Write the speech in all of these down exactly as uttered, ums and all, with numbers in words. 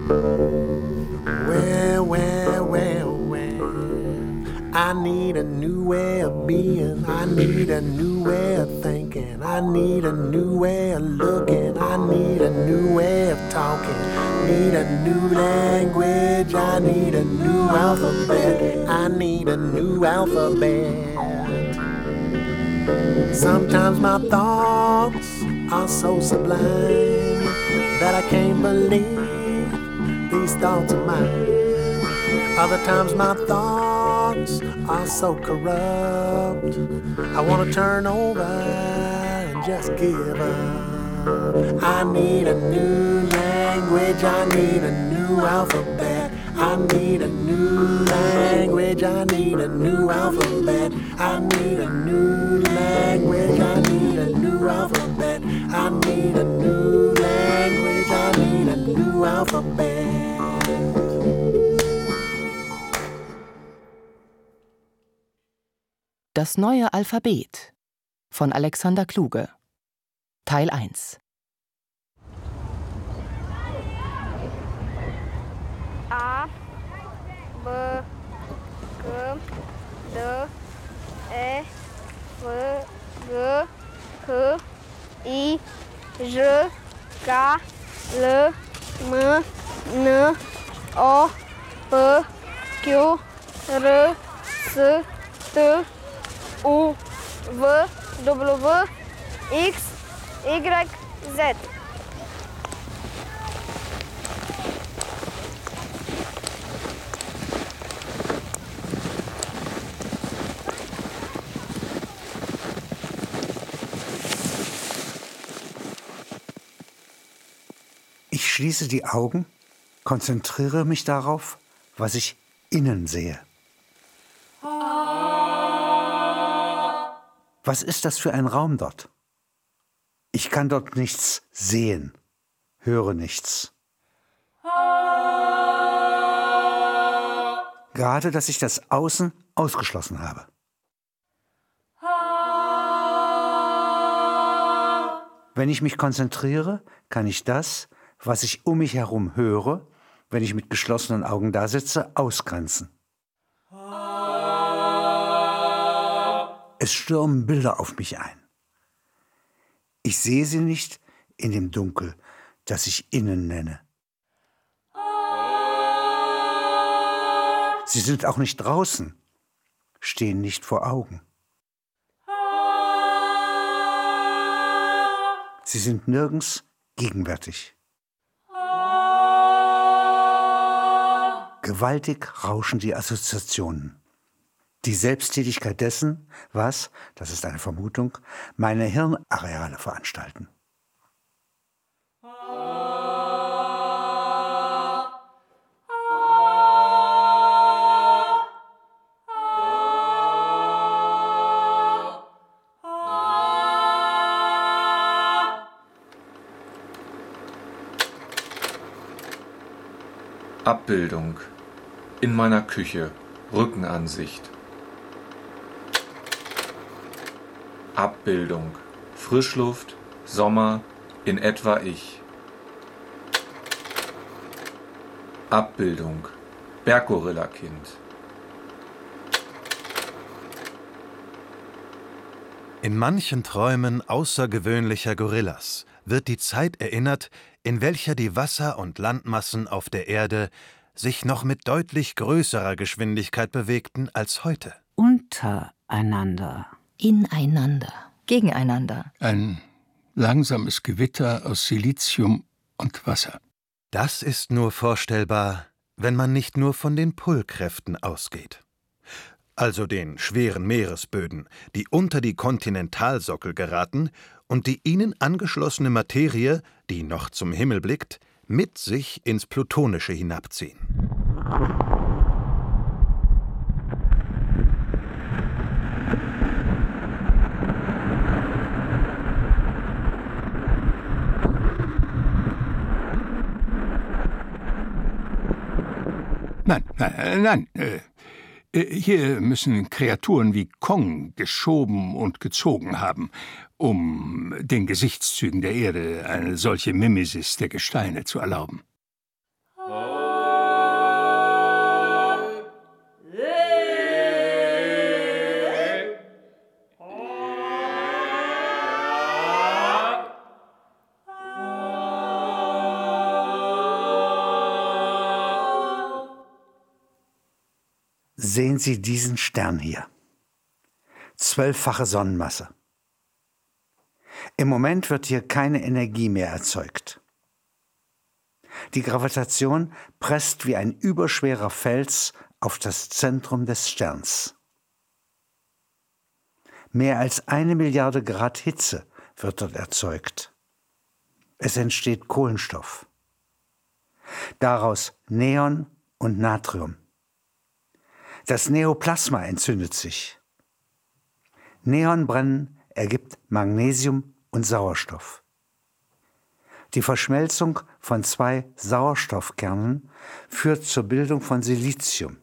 Well, well, well, well, I need a new way of being, I need a new way of thinking, I need a new way of looking, I need a new way of talking, need a new language, I need a new alphabet, I need a new alphabet. Sometimes my thoughts are so sublime that I can't believe these thoughts are mine. Other times my thoughts are so corrupt, I want to turn over and just give up. I need a new language, I need a new alphabet, I need a new language, I need a new alphabet, I need a new language, I need a new alphabet, I need a new language, I need a new alphabet. Das neue Alphabet von Alexander Kluge. Teil eins. A, B, G, D, E, F, G, H, I, J, K, L, M, N, O, P, Q, R, S, T, U, W, W, X, Y, Z. Ich schließe die Augen, konzentriere mich darauf, was ich innen sehe. Was ist das für ein Raum dort? Ich kann dort nichts sehen, höre nichts. Gerade, dass ich das Außen ausgeschlossen habe. Wenn ich mich konzentriere, kann ich das, was ich um mich herum höre, wenn ich mit geschlossenen Augen da sitze, ausgrenzen. Es stürmen Bilder auf mich ein. Ich sehe sie nicht in dem Dunkel, das ich innen nenne. Sie sind auch nicht draußen, stehen nicht vor Augen. Sie sind nirgends gegenwärtig. Gewaltig rauschen die Assoziationen. Die Selbsttätigkeit dessen, was, das ist eine Vermutung, meine Hirnareale veranstalten. Abbildung. In meiner Küche. Rückenansicht. Abbildung. Frischluft. Sommer. In etwa ich. Abbildung. Berggorillakind. In manchen Träumen außergewöhnlicher Gorillas wird die Zeit erinnert, in welcher die Wasser- und Landmassen auf der Erde sich noch mit deutlich größerer Geschwindigkeit bewegten als heute. Untereinander. Ineinander. Gegeneinander. Ein langsames Gewitter aus Silizium und Wasser. Das ist nur vorstellbar, wenn man nicht nur von den Pullkräften ausgeht. Also den schweren Meeresböden, die unter die Kontinentalsockel geraten und die ihnen angeschlossene Materie, die noch zum Himmel blickt, mit sich ins Plutonische hinabziehen. Nein, nein, nein. Äh, hier müssen Kreaturen wie Kong geschoben und gezogen haben, um den Gesichtszügen der Erde eine solche Mimesis der Gesteine zu erlauben. Sehen Sie diesen Stern hier. Zwölffache Sonnenmasse. Im Moment wird hier keine Energie mehr erzeugt. Die Gravitation presst wie ein überschwerer Fels auf das Zentrum des Sterns. Mehr als eine Milliarde Grad Hitze wird dort erzeugt. Es entsteht Kohlenstoff. Daraus Neon und Natrium. Das Neoplasma entzündet sich. Neonbrennen ergibt Magnesium und Sauerstoff. Die Verschmelzung von zwei Sauerstoffkernen führt zur Bildung von Silizium.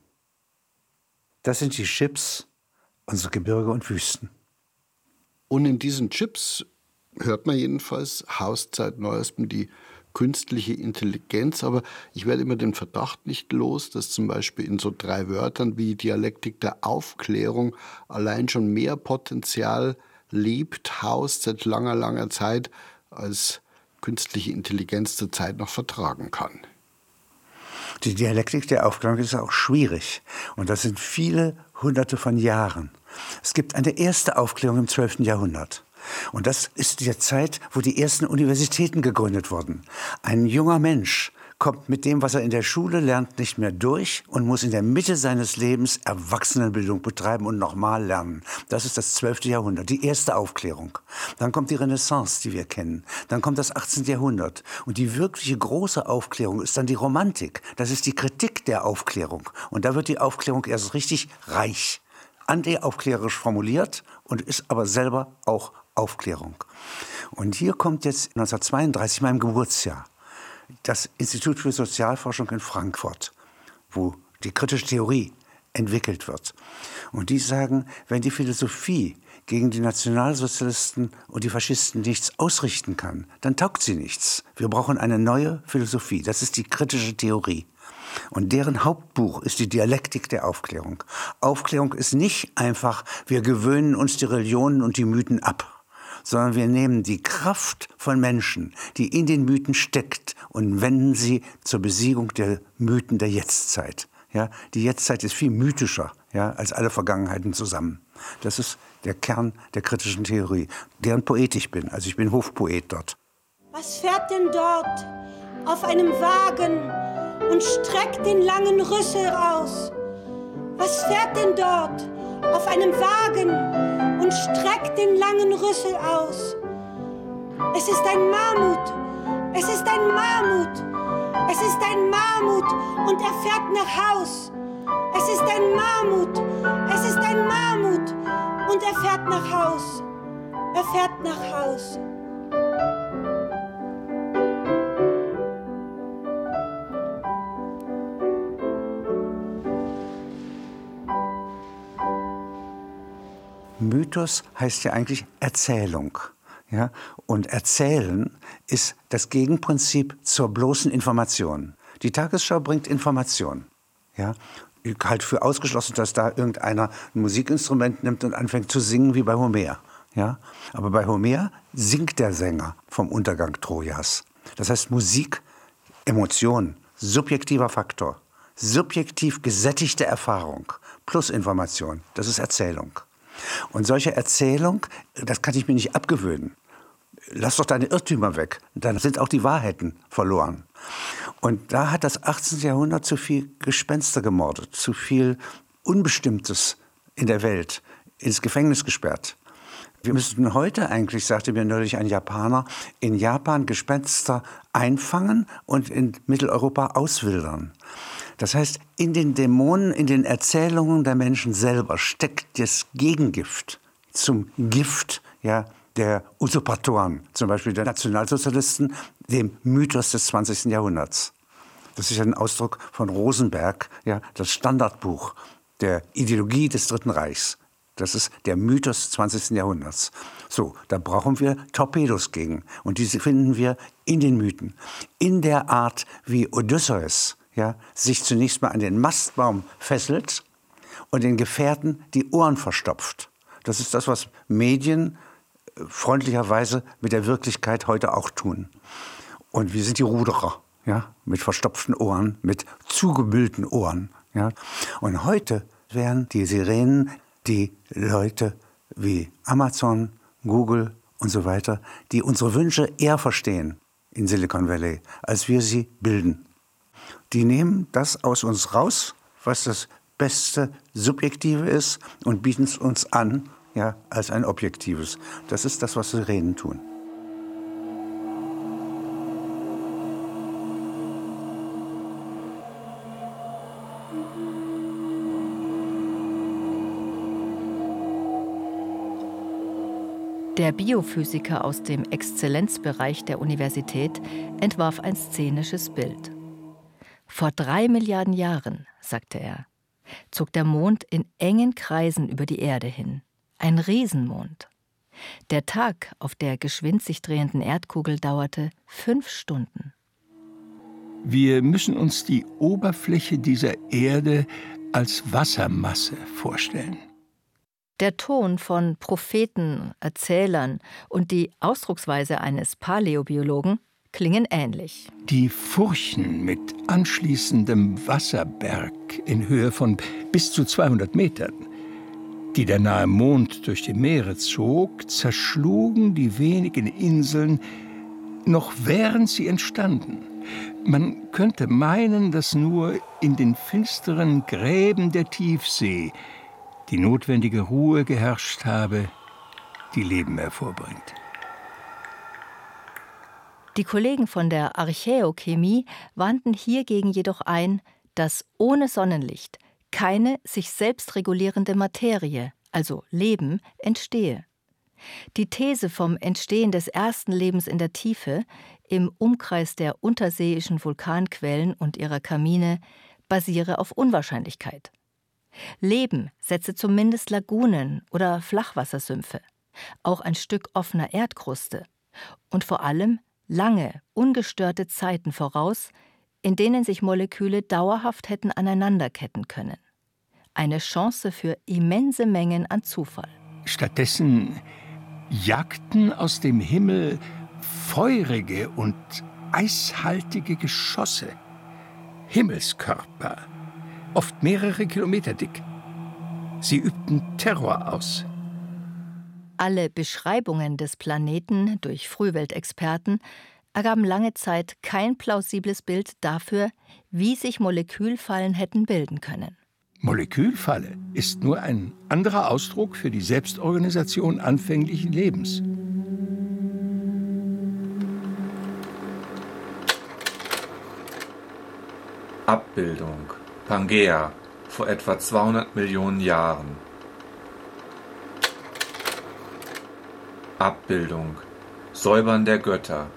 Das sind die Chips, unsere Gebirge und Wüsten. Und in diesen Chips hört man jedenfalls haust seit Neuestem die künstliche Intelligenz, aber ich werde immer den Verdacht nicht los, dass zum Beispiel in so drei Wörtern wie Dialektik der Aufklärung allein schon mehr Potenzial lebt, haust seit langer, langer Zeit, als künstliche Intelligenz zurzeit noch vertragen kann. Die Dialektik der Aufklärung ist auch schwierig. Und das sind viele Hunderte von Jahren. Es gibt eine erste Aufklärung im zwölften Jahrhundert. Und das ist die Zeit, wo die ersten Universitäten gegründet wurden. Ein junger Mensch kommt mit dem, was er in der Schule lernt, nicht mehr durch und muss in der Mitte seines Lebens Erwachsenenbildung betreiben und nochmal lernen. Das ist das zwölfte Jahrhundert, die erste Aufklärung. Dann kommt die Renaissance, die wir kennen. Dann kommt das achtzehnte Jahrhundert. Und die wirkliche große Aufklärung ist dann die Romantik. Das ist die Kritik der Aufklärung. Und da wird die Aufklärung erst richtig reich. Anti-aufklärerisch formuliert und ist aber selber auch Aufklärung. Und hier kommt jetzt neunzehnhundertzweiunddreißig, meinem Geburtsjahr, das Institut für Sozialforschung in Frankfurt, wo die kritische Theorie entwickelt wird. Und die sagen, wenn die Philosophie gegen die Nationalsozialisten und die Faschisten nichts ausrichten kann, dann taugt sie nichts. Wir brauchen eine neue Philosophie. Das ist die kritische Theorie. Und deren Hauptbuch ist die Dialektik der Aufklärung. Aufklärung ist nicht einfach, wir gewöhnen uns die Religionen und die Mythen ab, sondern wir nehmen die Kraft von Menschen, die in den Mythen steckt, und wenden sie zur Besiegung der Mythen der Jetztzeit. Ja, die Jetztzeit ist viel mythischer, ja, als alle Vergangenheiten zusammen. Das ist der Kern der kritischen Theorie, deren Poet ich bin. Also ich bin Hofpoet dort. Was fährt denn dort auf einem Wagen und streckt den langen Rüssel aus? Was fährt denn dort auf einem Wagen und streckt den langen Rüssel aus? Es ist ein Mammut, es ist ein Mammut, es ist ein Mammut und er fährt nach Haus. Es ist ein Mammut, es ist ein Mammut und er fährt nach Haus. Er fährt nach Haus. Mythos heißt ja eigentlich Erzählung. Ja? Und Erzählen ist das Gegenprinzip zur bloßen Information. Die Tagesschau bringt Information. Ja? Ich halte für ausgeschlossen, dass da irgendeiner ein Musikinstrument nimmt und anfängt zu singen wie bei Homer. Ja? Aber bei Homer singt der Sänger vom Untergang Trojas. Das heißt Musik, Emotion, subjektiver Faktor, subjektiv gesättigte Erfahrung plus Information. Das ist Erzählung. Und solche Erzählung, das kann ich mir nicht abgewöhnen. Lass doch deine Irrtümer weg, dann sind auch die Wahrheiten verloren. Und da hat das achtzehnte Jahrhundert zu viel Gespenster gemordet, zu viel Unbestimmtes in der Welt ins Gefängnis gesperrt. Wir müssten heute eigentlich, sagte mir neulich ein Japaner, in Japan Gespenster einfangen und in Mitteleuropa auswildern. Das heißt, in den Dämonen, in den Erzählungen der Menschen selber steckt das Gegengift zum Gift, ja, der Usurpatoren, zum Beispiel der Nationalsozialisten, dem Mythos des zwanzigsten Jahrhunderts. Das ist ein Ausdruck von Rosenberg, ja, das Standardbuch der Ideologie des Dritten Reichs. Das ist der Mythos des zwanzigsten Jahrhunderts. So, da brauchen wir Torpedos gegen. Und diese finden wir in den Mythen. In der Art, wie Odysseus ja, sich zunächst mal an den Mastbaum fesselt und den Gefährten die Ohren verstopft. Das ist das, was Medien freundlicherweise mit der Wirklichkeit heute auch tun. Und wir sind die Ruderer, ja, mit verstopften Ohren, mit zugemüllten Ohren. Ja. Und heute wären die Sirenen, die Leute wie Amazon, Google und so weiter, die unsere Wünsche eher verstehen in Silicon Valley, als wir sie bilden. Die nehmen das aus uns raus, was das beste Subjektive ist, und bieten es uns an, ja, als ein Objektives. Das ist das, was Sirenen tun. Der Biophysiker aus dem Exzellenzbereich der Universität entwarf ein szenisches Bild. Vor drei Milliarden Jahren, sagte er, zog der Mond in engen Kreisen über die Erde hin. Ein Riesenmond. Der Tag auf der geschwind sich drehenden Erdkugel dauerte fünf Stunden. Wir müssen uns die Oberfläche dieser Erde als Wassermasse vorstellen. Der Ton von Propheten, Erzählern und die Ausdrucksweise eines Paläobiologen klingen ähnlich. Die Furchen mit anschließendem Wasserberg in Höhe von bis zu zweihundert Metern, die der nahe Mond durch die Meere zog, zerschlugen die wenigen Inseln, noch während sie entstanden. Man könnte meinen, dass nur in den finsteren Gräben der Tiefsee die notwendige Ruhe geherrscht habe, die Leben hervorbringt. Die Kollegen von der Archäochemie wandten hiergegen jedoch ein, dass ohne Sonnenlicht keine sich selbst regulierende Materie, also Leben, entstehe. Die These vom Entstehen des ersten Lebens in der Tiefe, im Umkreis der unterseeischen Vulkanquellen und ihrer Kamine, basiere auf Unwahrscheinlichkeit. Leben setze zumindest Lagunen oder Flachwassersümpfe, auch ein Stück offener Erdkruste und vor allem lange, ungestörte Zeiten voraus, in denen sich Moleküle dauerhaft hätten aneinanderketten können. Eine Chance für immense Mengen an Zufall. Stattdessen jagten aus dem Himmel feurige und eishaltige Geschosse, Himmelskörper, oft mehrere Kilometer dick. Sie übten Terror aus. Alle Beschreibungen des Planeten durch Frühweltexperten ergaben lange Zeit kein plausibles Bild dafür, wie sich Molekülfallen hätten bilden können. Molekülfalle ist nur ein anderer Ausdruck für die Selbstorganisation anfänglichen Lebens. Abbildung Pangäa vor etwa zweihundert Millionen Jahren. Abbildung Säubern der Götter.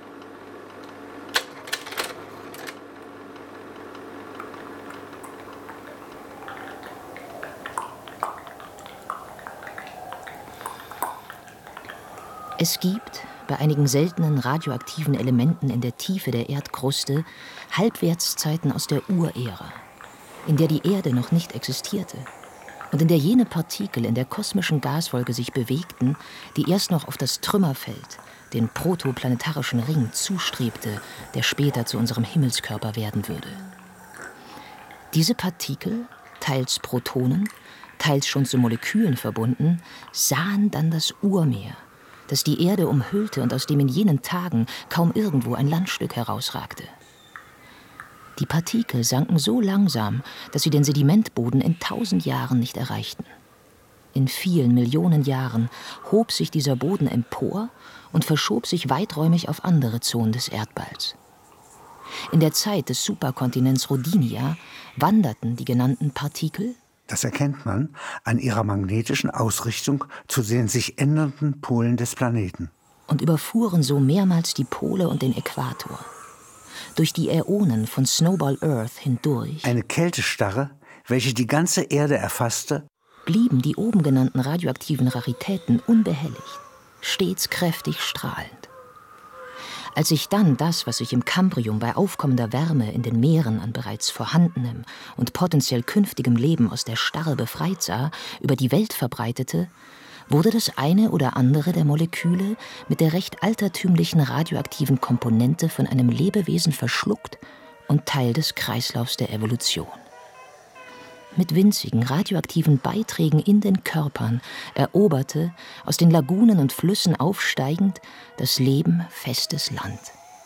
Es gibt bei einigen seltenen radioaktiven Elementen in der Tiefe der Erdkruste Halbwertszeiten aus der Urära, in der die Erde noch nicht existierte und in der jene Partikel in der kosmischen Gaswolke sich bewegten, die erst noch auf das Trümmerfeld, den protoplanetarischen Ring, zustrebte, der später zu unserem Himmelskörper werden würde. Diese Partikel, teils Protonen, teils schon zu Molekülen verbunden, sahen dann das Urmeer, das die Erde umhüllte und aus dem in jenen Tagen kaum irgendwo ein Landstück herausragte. Die Partikel sanken so langsam, dass sie den Sedimentboden in tausend Jahren nicht erreichten. In vielen Millionen Jahren hob sich dieser Boden empor und verschob sich weiträumig auf andere Zonen des Erdballs. In der Zeit des Superkontinents Rodinia wanderten die genannten Partikel. Das erkennt man an ihrer magnetischen Ausrichtung zu den sich ändernden Polen des Planeten. Und überfuhren so mehrmals die Pole und den Äquator. Durch die Äonen von Snowball Earth hindurch. Eine Kältestarre, welche die ganze Erde erfasste, blieben die oben genannten radioaktiven Raritäten unbehelligt, stets kräftig strahlend. Als sich dann das, was sich im Kambrium bei aufkommender Wärme in den Meeren an bereits vorhandenem und potenziell künftigem Leben aus der Starre befreit sah, über die Welt verbreitete, wurde das eine oder andere der Moleküle mit der recht altertümlichen radioaktiven Komponente von einem Lebewesen verschluckt und Teil des Kreislaufs der Evolution. mit winzigen radioaktiven Beiträgen in den Körpern eroberte, aus den Lagunen und Flüssen aufsteigend, das Leben festes Land.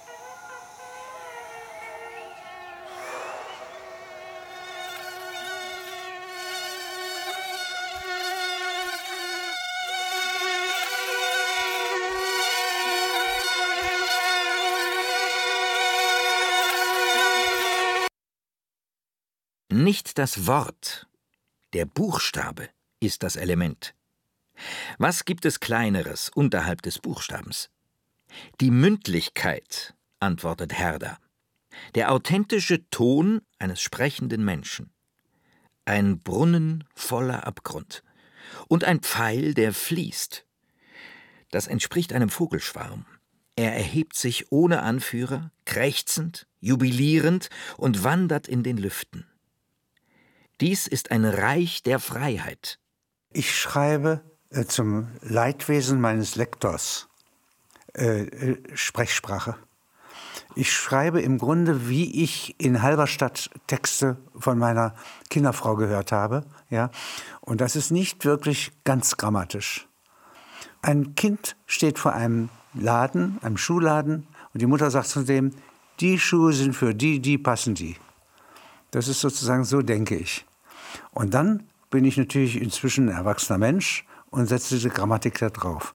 Nicht das Wort, der Buchstabe ist das Element. Was gibt es Kleineres unterhalb des Buchstabens? Die Mündlichkeit, antwortet Herder. Der authentische Ton eines sprechenden Menschen. Ein Brunnen voller Abgrund. Und ein Pfeil, der fließt. Das entspricht einem Vogelschwarm. Er erhebt sich ohne Anführer, krächzend, jubilierend und wandert in den Lüften. Dies ist ein Reich der Freiheit. Ich schreibe äh, zum Leidwesen meines Lektors äh, äh, Sprechsprache. Ich schreibe im Grunde, wie ich in Halberstadt Texte von meiner Kinderfrau gehört habe. Ja? Und das ist nicht wirklich ganz grammatisch. Ein Kind steht vor einem Laden, einem Schuhladen, und die Mutter sagt zu dem, die Schuhe sind für die, die passen die. Das ist sozusagen, so denke ich. Und dann bin ich natürlich inzwischen ein erwachsener Mensch und setze diese Grammatik da drauf.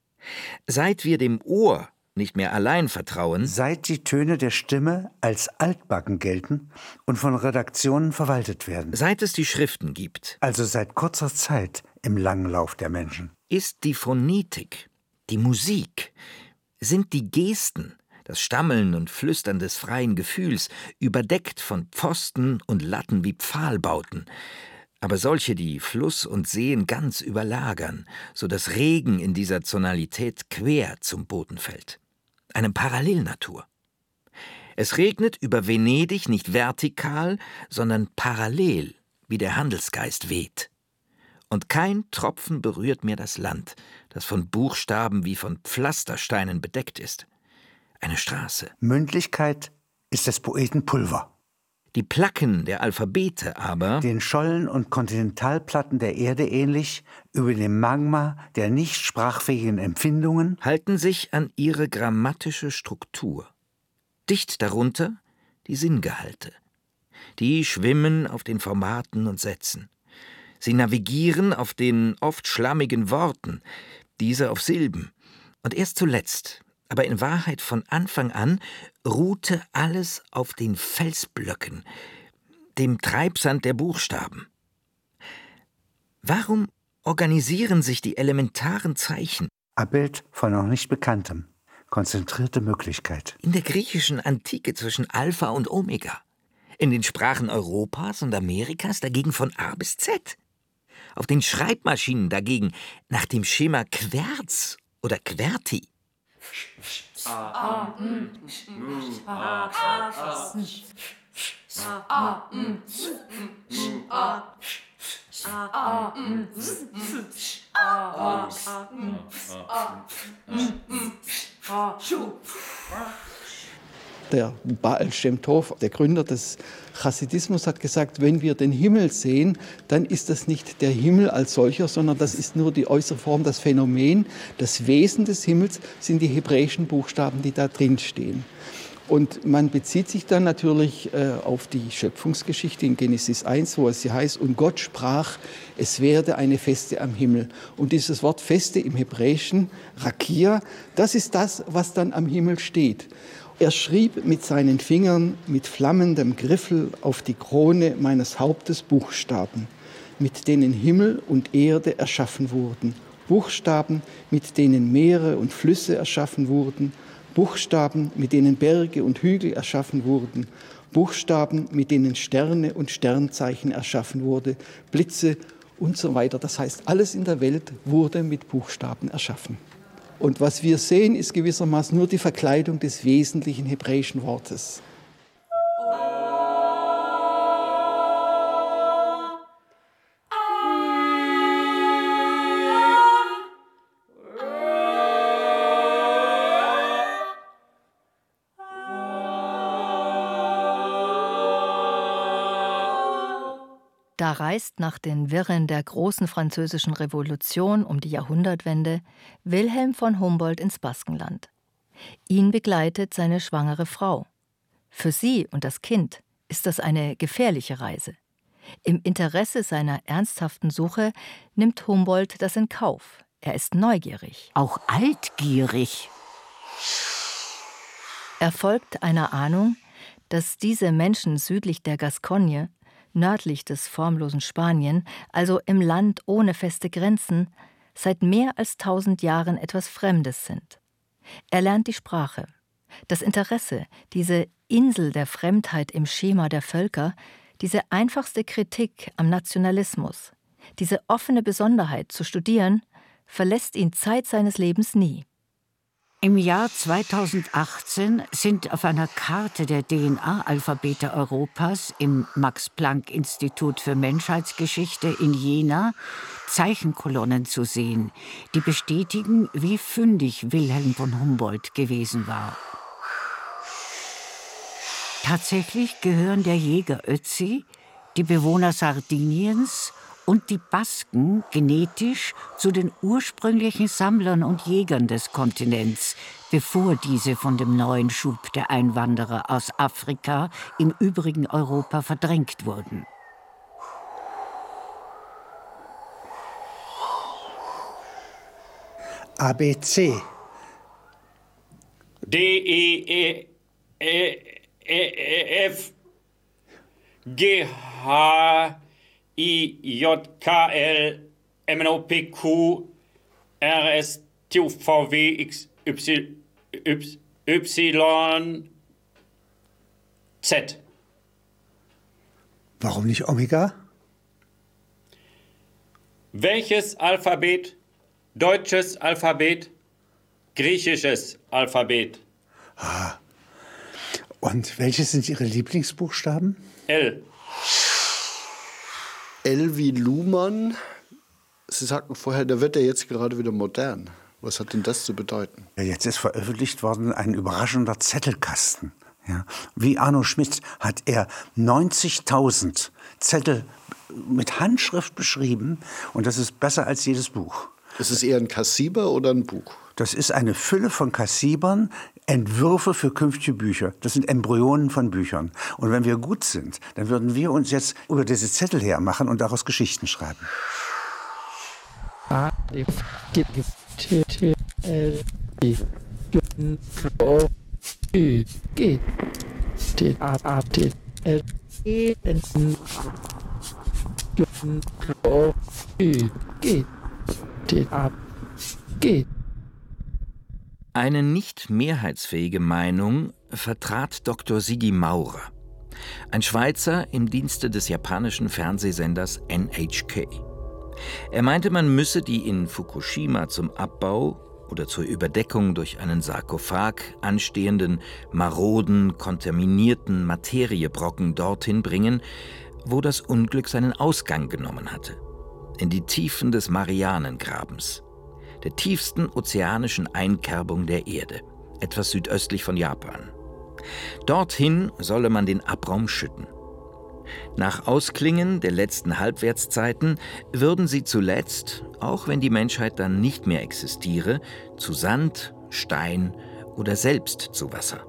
Seit wir dem Ohr nicht mehr allein vertrauen, seit die Töne der Stimme als altbacken gelten und von Redaktionen verwaltet werden, seit es die Schriften gibt, also seit kurzer Zeit im langen Lauf der Menschen, ist die Phonetik, die Musik, sind die Gesten, das Stammeln und Flüstern des freien Gefühls, überdeckt von Pfosten und Latten wie Pfahlbauten, aber solche, die Fluss und Seen ganz überlagern, so dass Regen in dieser Zonalität quer zum Boden fällt. Eine Parallelnatur. Es regnet über Venedig nicht vertikal, sondern parallel, wie der Handelsgeist weht. Und kein Tropfen berührt mir das Land, das von Buchstaben wie von Pflastersteinen bedeckt ist. Eine Straße. Mündlichkeit ist des Poeten Pulver. Die Placken der Alphabete aber, den Schollen und Kontinentalplatten der Erde ähnlich, über dem Magma der nicht sprachfähigen Empfindungen, halten sich an ihre grammatische Struktur. Dicht darunter die Sinngehalte. Die schwimmen auf den Formaten und Sätzen. Sie navigieren auf den oft schlammigen Worten, diese auf Silben. Und erst zuletzt, aber in Wahrheit von Anfang an, ruhte alles auf den Felsblöcken, dem Treibsand der Buchstaben. Warum organisieren sich die elementaren Zeichen? Abbild von noch nicht Bekanntem, konzentrierte Möglichkeit. In der griechischen Antike zwischen Alpha und Omega. In den Sprachen Europas und Amerikas dagegen von A bis Z. Auf den Schreibmaschinen dagegen nach dem Schema Querz oder Querti. Der Baal Shem Tov, der Gründer des Chassidismus, hat gesagt, wenn wir den Himmel sehen, dann ist das nicht der Himmel als solcher, sondern das ist nur die äußere Form, das Phänomen. Das Wesen des Himmels sind die hebräischen Buchstaben, die da drin stehen. Und man bezieht sich dann natürlich äh, auf die Schöpfungsgeschichte in Genesis eins, wo es hier heißt, und Gott sprach, es werde eine Feste am Himmel. Und dieses Wort Feste im Hebräischen, Rakia, das ist das, was dann am Himmel steht. Er schrieb mit seinen Fingern mit flammendem Griffel auf die Krone meines Hauptes Buchstaben, mit denen Himmel und Erde erschaffen wurden, Buchstaben, mit denen Meere und Flüsse erschaffen wurden, Buchstaben, mit denen Berge und Hügel erschaffen wurden, Buchstaben, mit denen Sterne und Sternzeichen erschaffen wurde, Blitze und so weiter. Das heißt, alles in der Welt wurde mit Buchstaben erschaffen. Und was wir sehen, ist gewissermaßen nur die Verkleidung des wesentlichen hebräischen Wortes. Da reist nach den Wirren der großen französischen Revolution um die Jahrhundertwende Wilhelm von Humboldt ins Baskenland. Ihn begleitet seine schwangere Frau. Für sie und das Kind ist das eine gefährliche Reise. Im Interesse seiner ernsthaften Suche nimmt Humboldt das in Kauf. Er ist neugierig. Auch altgierig. Er folgt einer Ahnung, dass diese Menschen südlich der Gascogne, nördlich des formlosen Spanien, also im Land ohne feste Grenzen, seit mehr als tausend Jahren etwas Fremdes sind. Er lernt die Sprache. Das Interesse, diese Insel der Fremdheit im Schema der Völker, diese einfachste Kritik am Nationalismus, diese offene Besonderheit zu studieren, verlässt ihn Zeit seines Lebens nie. Im Jahr zweitausendachtzehn sind auf einer Karte der D N A-Alphabete Europas im Max-Planck-Institut für Menschheitsgeschichte in Jena Zeichenkolonnen zu sehen, die bestätigen, wie fündig Wilhelm von Humboldt gewesen war. Tatsächlich gehören der Jäger Ötzi, die Bewohner Sardiniens und die Basken genetisch zu den ursprünglichen Sammlern und Jägern des Kontinents, bevor diese von dem neuen Schub der Einwanderer aus Afrika im übrigen Europa verdrängt wurden. A B C. D E E E F G H I J K L M N O P Q R S T U V W X Y Y Z. Warum nicht Omega? Welches Alphabet? Deutsches Alphabet? Griechisches Alphabet? Ah. Und welche sind Ihre Lieblingsbuchstaben? L. L wie Luhmann. Sie sagten vorher, da wird er jetzt gerade wieder modern. Was hat denn das zu bedeuten? Ja, jetzt ist veröffentlicht worden ein überraschender Zettelkasten. Ja. Wie Arno Schmidt hat er neunzigtausend Zettel mit Handschrift beschrieben. Und das ist besser als jedes Buch. Ist es eher ein Kassiber oder ein Buch? Das ist eine Fülle von Kassibern, Entwürfe für künftige Bücher. Das sind Embryonen von Büchern. Und wenn wir gut sind, dann würden wir uns jetzt über diese Zettel hermachen und daraus Geschichten schreiben. A, G, T, T, L, I, O, Ü, G, T, A, A, T, L, E, N, O, Ü, G, T, A, G. Eine nicht mehrheitsfähige Meinung vertrat Doktor Sigi Maurer, ein Schweizer im Dienste des japanischen Fernsehsenders N H K. Er meinte, man müsse die in Fukushima zum Abbau oder zur Überdeckung durch einen Sarkophag anstehenden, maroden, kontaminierten Materiebrocken dorthin bringen, wo das Unglück seinen Ausgang genommen hatte, in die Tiefen des Marianengrabens, der tiefsten ozeanischen Einkerbung der Erde, etwas südöstlich von Japan. Dorthin solle man den Abraum schütten. Nach Ausklingen der letzten Halbwertszeiten würden sie zuletzt, auch wenn die Menschheit dann nicht mehr existiere, zu Sand, Stein oder selbst zu Wasser.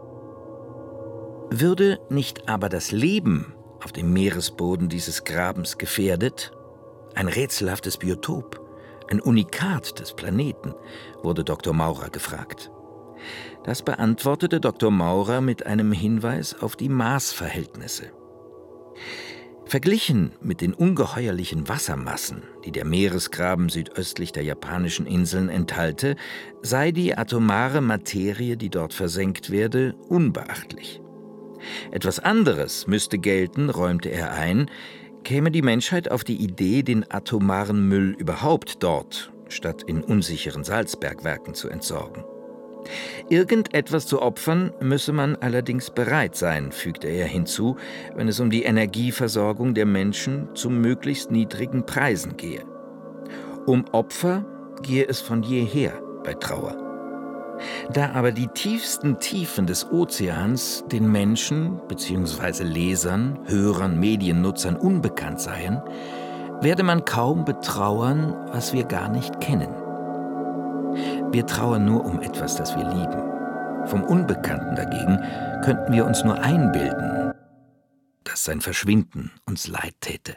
Würde nicht aber das Leben auf dem Meeresboden dieses Grabens gefährdet? Ein rätselhaftes Biotop, ein Unikat des Planeten, wurde Doktor Maurer gefragt. Das beantwortete Doktor Maurer mit einem Hinweis auf die Maßverhältnisse. Verglichen mit den ungeheuerlichen Wassermassen, die der Meeresgraben südöstlich der japanischen Inseln enthalte, sei die atomare Materie, die dort versenkt werde, unbeachtlich. Etwas anderes müsste gelten, räumte er ein, käme die Menschheit auf die Idee, den atomaren Müll überhaupt dort, statt in unsicheren Salzbergwerken zu entsorgen. Irgendetwas zu opfern müsse man allerdings bereit sein, fügte er hinzu, wenn es um die Energieversorgung der Menschen zu möglichst niedrigen Preisen gehe. Um Opfer gehe es von jeher bei Trauer. Da aber die tiefsten Tiefen des Ozeans den Menschen bzw. Lesern, Hörern, Mediennutzern unbekannt seien, werde man kaum betrauern, was wir gar nicht kennen. Wir trauern nur um etwas, das wir lieben. Vom Unbekannten dagegen könnten wir uns nur einbilden, dass sein Verschwinden uns leid täte.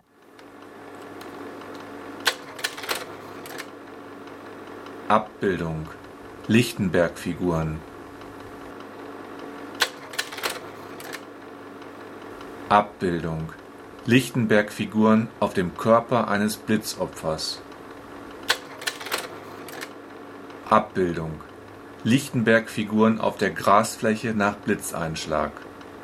Abbildung. Lichtenberg-Figuren. Abbildung. Lichtenberg-Figuren auf dem Körper eines Blitzopfers. Abbildung. Lichtenberg-Figuren auf der Grasfläche nach Blitzeinschlag.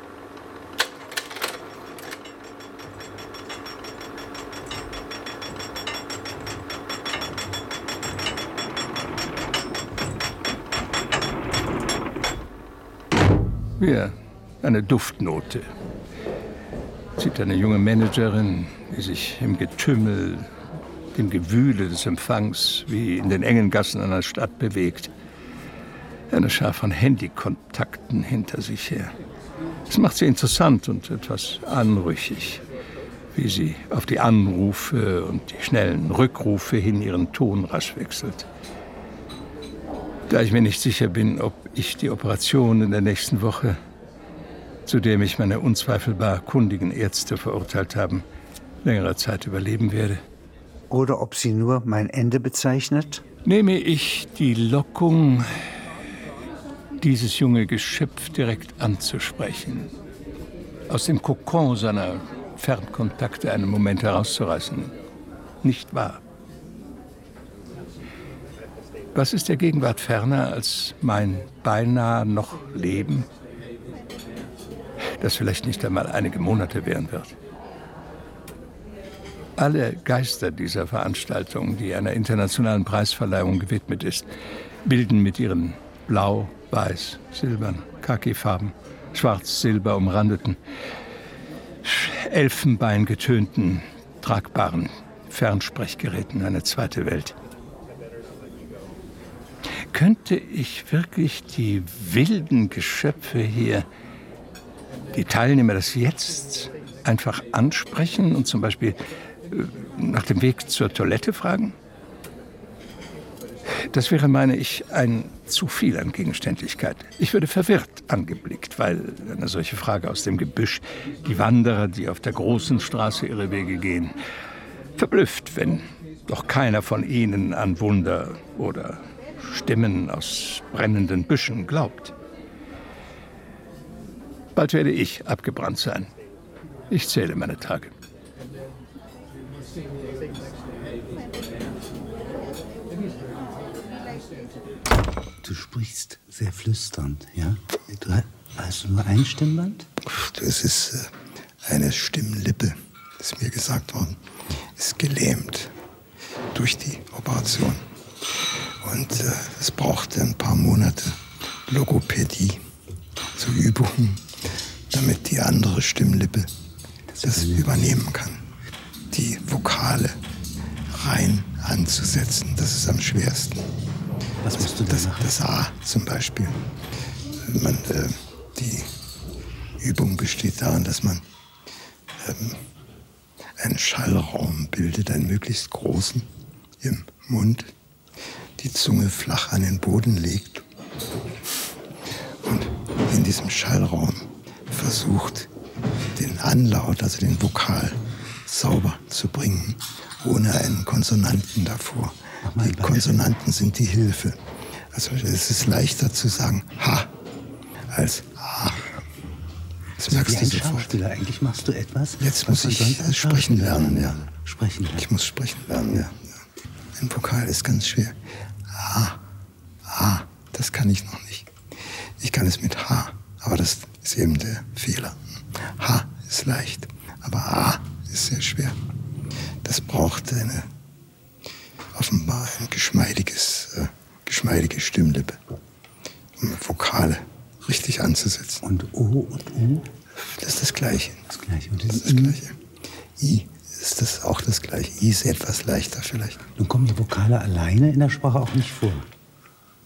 Ja, eine Duftnote. Sieht eine junge Managerin, die sich im Getümmel, dem Gewühle des Empfangs wie in den engen Gassen einer Stadt bewegt. Eine Schar von Handykontakten hinter sich her. Das macht sie interessant und etwas anrüchig, wie sie auf die Anrufe und die schnellen Rückrufe hin ihren Ton rasch wechselt. Da ich mir nicht sicher bin, ob ich die Operation in der nächsten Woche, zu der mich meine unzweifelbar kundigen Ärzte verurteilt haben, längere Zeit überleben werde. Oder ob sie nur mein Ende bezeichnet? Nehme ich die Lockung, dieses junge Geschöpf direkt anzusprechen, aus dem Kokon seiner Fernkontakte einen Moment herauszureißen, nicht wahr? Was ist der Gegenwart ferner als mein beinahe noch Leben, das vielleicht nicht einmal einige Monate währen wird? Alle Geister dieser Veranstaltung, die einer internationalen Preisverleihung gewidmet ist, bilden mit ihren blau, weiß, silbern, Khaki-Farben, schwarz-silber umrandeten, elfenbeingetönten, tragbaren Fernsprechgeräten eine zweite Welt. Könnte ich wirklich die wilden Geschöpfe hier, die Teilnehmer des Jetzt, einfach ansprechen und zum Beispiel nach dem Weg zur Toilette fragen? Das wäre, meine ich, ein zu viel an Gegenständlichkeit. Ich würde verwirrt angeblickt, weil eine solche Frage aus dem Gebüsch die Wanderer, die auf der großen Straße ihre Wege gehen, verblüfft, wenn doch keiner von ihnen an Wunder oder Stimmen aus brennenden Büschen glaubt. Bald werde ich abgebrannt sein. Ich zähle meine Tage. Du sprichst sehr flüsternd, ja? Du hast, hast du nur ein Stimmband? Das ist äh, eine Stimmlippe, ist mir gesagt worden. Ist gelähmt durch die Operation. Und äh, es brauchte ein paar Monate Logopädie, so Übungen, damit die andere Stimmlippe das, das übernehmen kann. Die Vokale rein anzusetzen, das ist am schwersten. Was musst du da das, machen? Das A zum Beispiel. Man, äh, die Übung besteht darin, dass man ähm, einen Schallraum bildet, einen möglichst großen im Mund, die Zunge flach an den Boden legt und in diesem Schallraum versucht, den Anlaut, also den Vokal, sauber zu bringen, ohne einen Konsonanten davor. Die Konsonanten sind die Hilfe. Also es ist leichter zu sagen Ha als A. Das merkst wie ein du sofort. Schauspieler. Eigentlich machst du etwas. Jetzt muss ich sprechen lernen, ja. Sprechen lernen. Ich muss sprechen lernen, ja. Ein Vokal ist ganz schwer. A, A, das kann ich noch nicht. Ich kann es mit H, aber das ist eben der Fehler. H ist leicht, aber A ist sehr schwer. Das braucht eine, offenbar ein geschmeidiges, äh, geschmeidige Stimmlippe, um Vokale richtig anzusetzen. Und O und U? Das ist das Gleiche. Das Gleiche. Und das ist das Gleiche. I ist das auch das Gleiche. I ist etwas leichter vielleicht. Nun kommen die Vokale alleine in der Sprache auch nicht vor.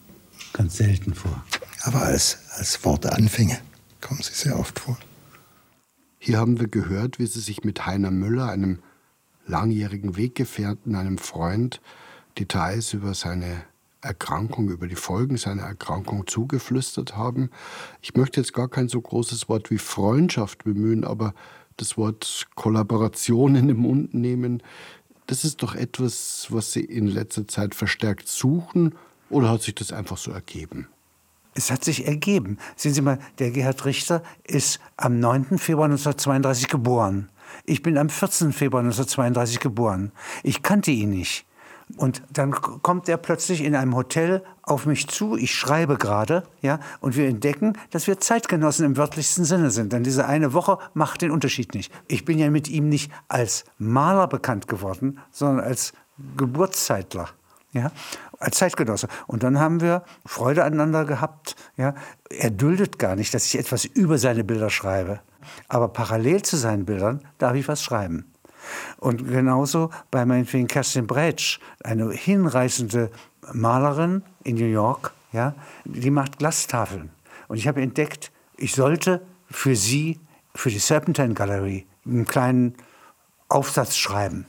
ganz selten vor. Aber als, als Worteanfänge kommen sie sehr oft vor. Hier haben wir gehört, wie Sie sich mit Heiner Müller, einem langjährigen Weggefährten, einem Freund, Details über seine Erkrankung, über die Folgen seiner Erkrankung zugeflüstert haben. Ich möchte jetzt gar kein so großes Wort wie Freundschaft bemühen, aber das Wort Kollaboration in den Mund nehmen, das ist doch etwas, was Sie in letzter Zeit verstärkt suchen, oder hat sich das einfach so ergeben? Es hat sich ergeben. Sehen Sie mal, der Gerhard Richter ist am neunten Februar neunzehnhundertzweiunddreißig geboren. Ich bin am vierzehnten Februar neunzehnhundertzweiunddreißig geboren. Ich kannte ihn nicht. Und dann kommt er plötzlich in einem Hotel auf mich zu, ich schreibe gerade, ja, und wir entdecken, dass wir Zeitgenossen im wörtlichsten Sinne sind. Denn diese eine Woche macht den Unterschied nicht. Ich bin ja mit ihm nicht als Maler bekannt geworden, sondern als Geburtszeitler, ja, als Zeitgenosse. Und dann haben wir Freude aneinander gehabt. Ja. Er duldet gar nicht, dass ich etwas über seine Bilder schreibe. Aber parallel zu seinen Bildern darf ich was schreiben. Und genauso bei meinetwegen Kerstin Bretsch, eine hinreißende Malerin in New York, ja, die macht Glastafeln. Und ich habe entdeckt, ich sollte für sie, für die Serpentine Gallery, einen kleinen Aufsatz schreiben.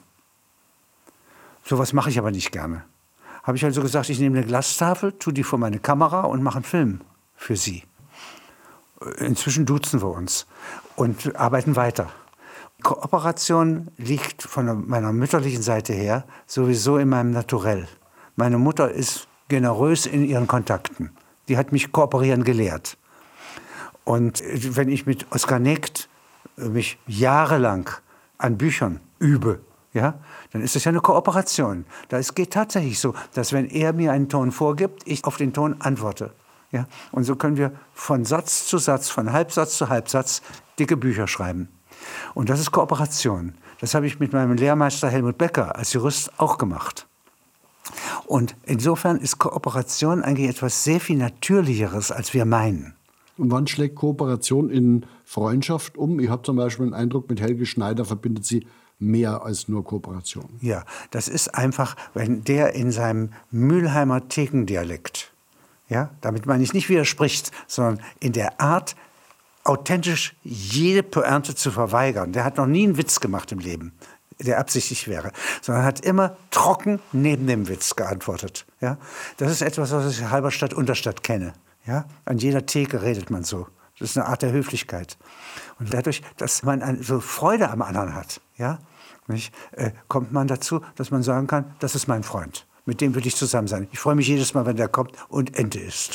Sowas mache ich aber nicht gerne. Habe ich also gesagt, ich nehme eine Glastafel, tue die vor meine Kamera und mache einen Film für sie. Inzwischen duzen wir uns und arbeiten weiter. Kooperation liegt von meiner mütterlichen Seite her sowieso in meinem Naturell. Meine Mutter ist generös in ihren Kontakten. Die hat mich kooperieren gelehrt. Und wenn ich mit Oskar Negт mich jahrelang an Büchern übe, ja, dann ist das ja eine Kooperation. Da es geht tatsächlich so, dass wenn er mir einen Ton vorgibt, ich auf den Ton antworte. Ja? Und so können wir von Satz zu Satz, von Halbsatz zu Halbsatz dicke Bücher schreiben. Und das ist Kooperation. Das habe ich mit meinem Lehrmeister Helmut Becker als Jurist auch gemacht. Und insofern ist Kooperation eigentlich etwas sehr viel Natürlicheres, als wir meinen. Und wann schlägt Kooperation in Freundschaft um? Ich habe zum Beispiel den Eindruck, mit Helge Schneider verbindet sie mehr als nur Kooperation. Ja, das ist einfach, wenn der in seinem Mülheimer Thekendialekt, ja, damit meine ich nicht widerspricht, sondern in der Art, authentisch jede Pointe zu verweigern. Der hat noch nie einen Witz gemacht im Leben, der absichtlich wäre, sondern hat immer trocken neben dem Witz geantwortet. Ja? Das ist etwas, was ich in Halberstadt Unterstadt kenne. Ja? An jeder Theke redet man so. Das ist eine Art der Höflichkeit. Und dadurch, dass man eine, so Freude am anderen hat, ja, nicht, äh, kommt man dazu, dass man sagen kann, das ist mein Freund. Mit dem will ich zusammen sein. Ich freue mich jedes Mal, wenn der kommt und Ente isst.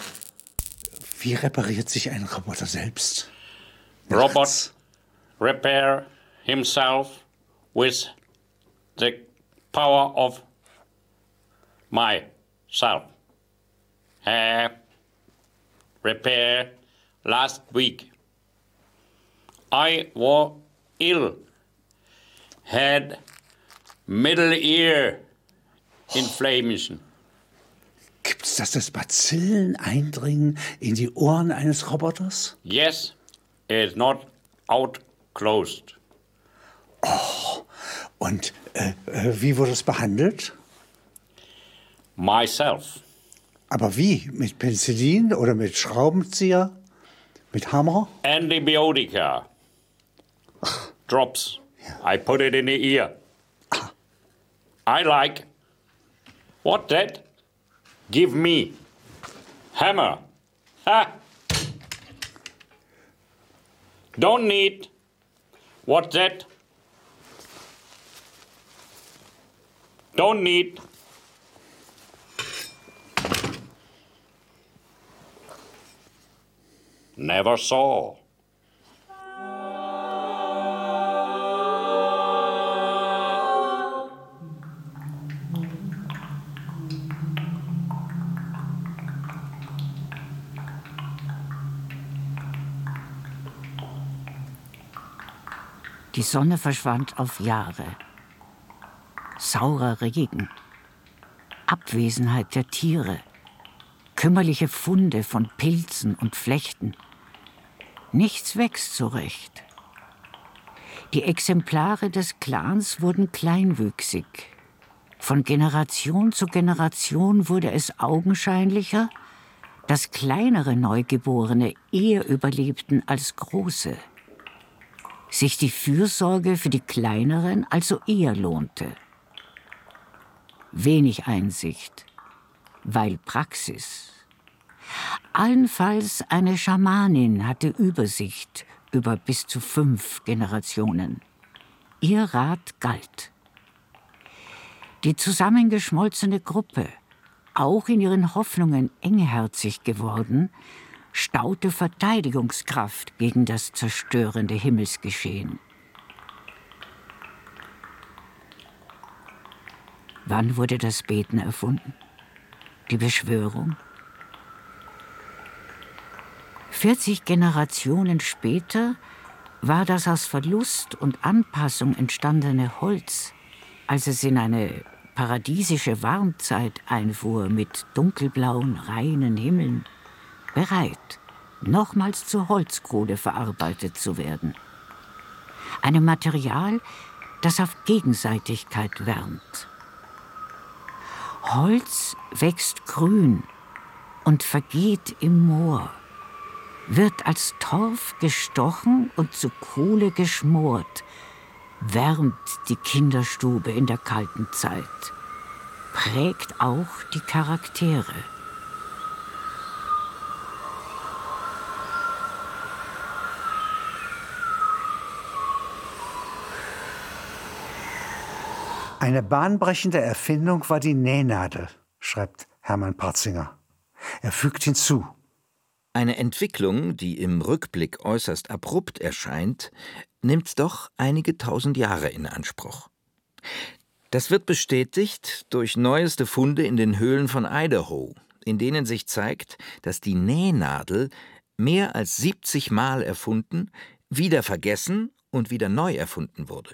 Wie repariert sich ein Roboter selbst? Robot repair himself with the power of myself. Have repair last week. I was ill, had middle ear inflammation. Gibt's das, dass Bazillen eindringen in die Ohren eines Roboters? Yes, it's not out closed. Oh, und äh, wie wurde es behandelt? Myself. Aber wie? Mit Penicillin oder mit Schraubenzieher? Mit Hammer? Antibiotica. Ach. Drops. Ja. I put it in the ear. Ah. I like. What that? Give me. Hammer. Ha! Don't need. What that? Don't need. Never saw. Die Sonne verschwand auf Jahre. Saurer Regen, Abwesenheit der Tiere, kümmerliche Funde von Pilzen und Flechten. Nichts wächst so recht. Die Exemplare des Clans wurden kleinwüchsig. Von Generation zu Generation wurde es augenscheinlicher, dass kleinere Neugeborene eher überlebten als große, sich die Fürsorge für die Kleineren also eher lohnte. Wenig Einsicht, weil Praxis. Allenfalls eine Schamanin hatte Übersicht über bis zu fünf Generationen. Ihr Rat galt. Die zusammengeschmolzene Gruppe, auch in ihren Hoffnungen engherzig geworden, staute Verteidigungskraft gegen das zerstörende Himmelsgeschehen. Wann wurde das Beten erfunden? Die Beschwörung? vierzig Generationen später war das aus Verlust und Anpassung entstandene Holz, als es in eine paradiesische Warmzeit einfuhr mit dunkelblauen, reinen Himmeln, bereit, nochmals zur Holzkohle verarbeitet zu werden. Einem Material, das auf Gegenseitigkeit wärmt. Holz wächst grün und vergeht im Moor, wird als Torf gestochen und zu Kohle geschmort, wärmt die Kinderstube in der kalten Zeit, prägt auch die Charaktere. Eine bahnbrechende Erfindung war die Nähnadel, schreibt Hermann Parzinger. Er fügt hinzu: Eine Entwicklung, die im Rückblick äußerst abrupt erscheint, nimmt doch einige tausend Jahre in Anspruch. Das wird bestätigt durch neueste Funde in den Höhlen von Idaho, in denen sich zeigt, dass die Nähnadel mehr als siebzig Mal erfunden, wieder vergessen und wieder neu erfunden wurde.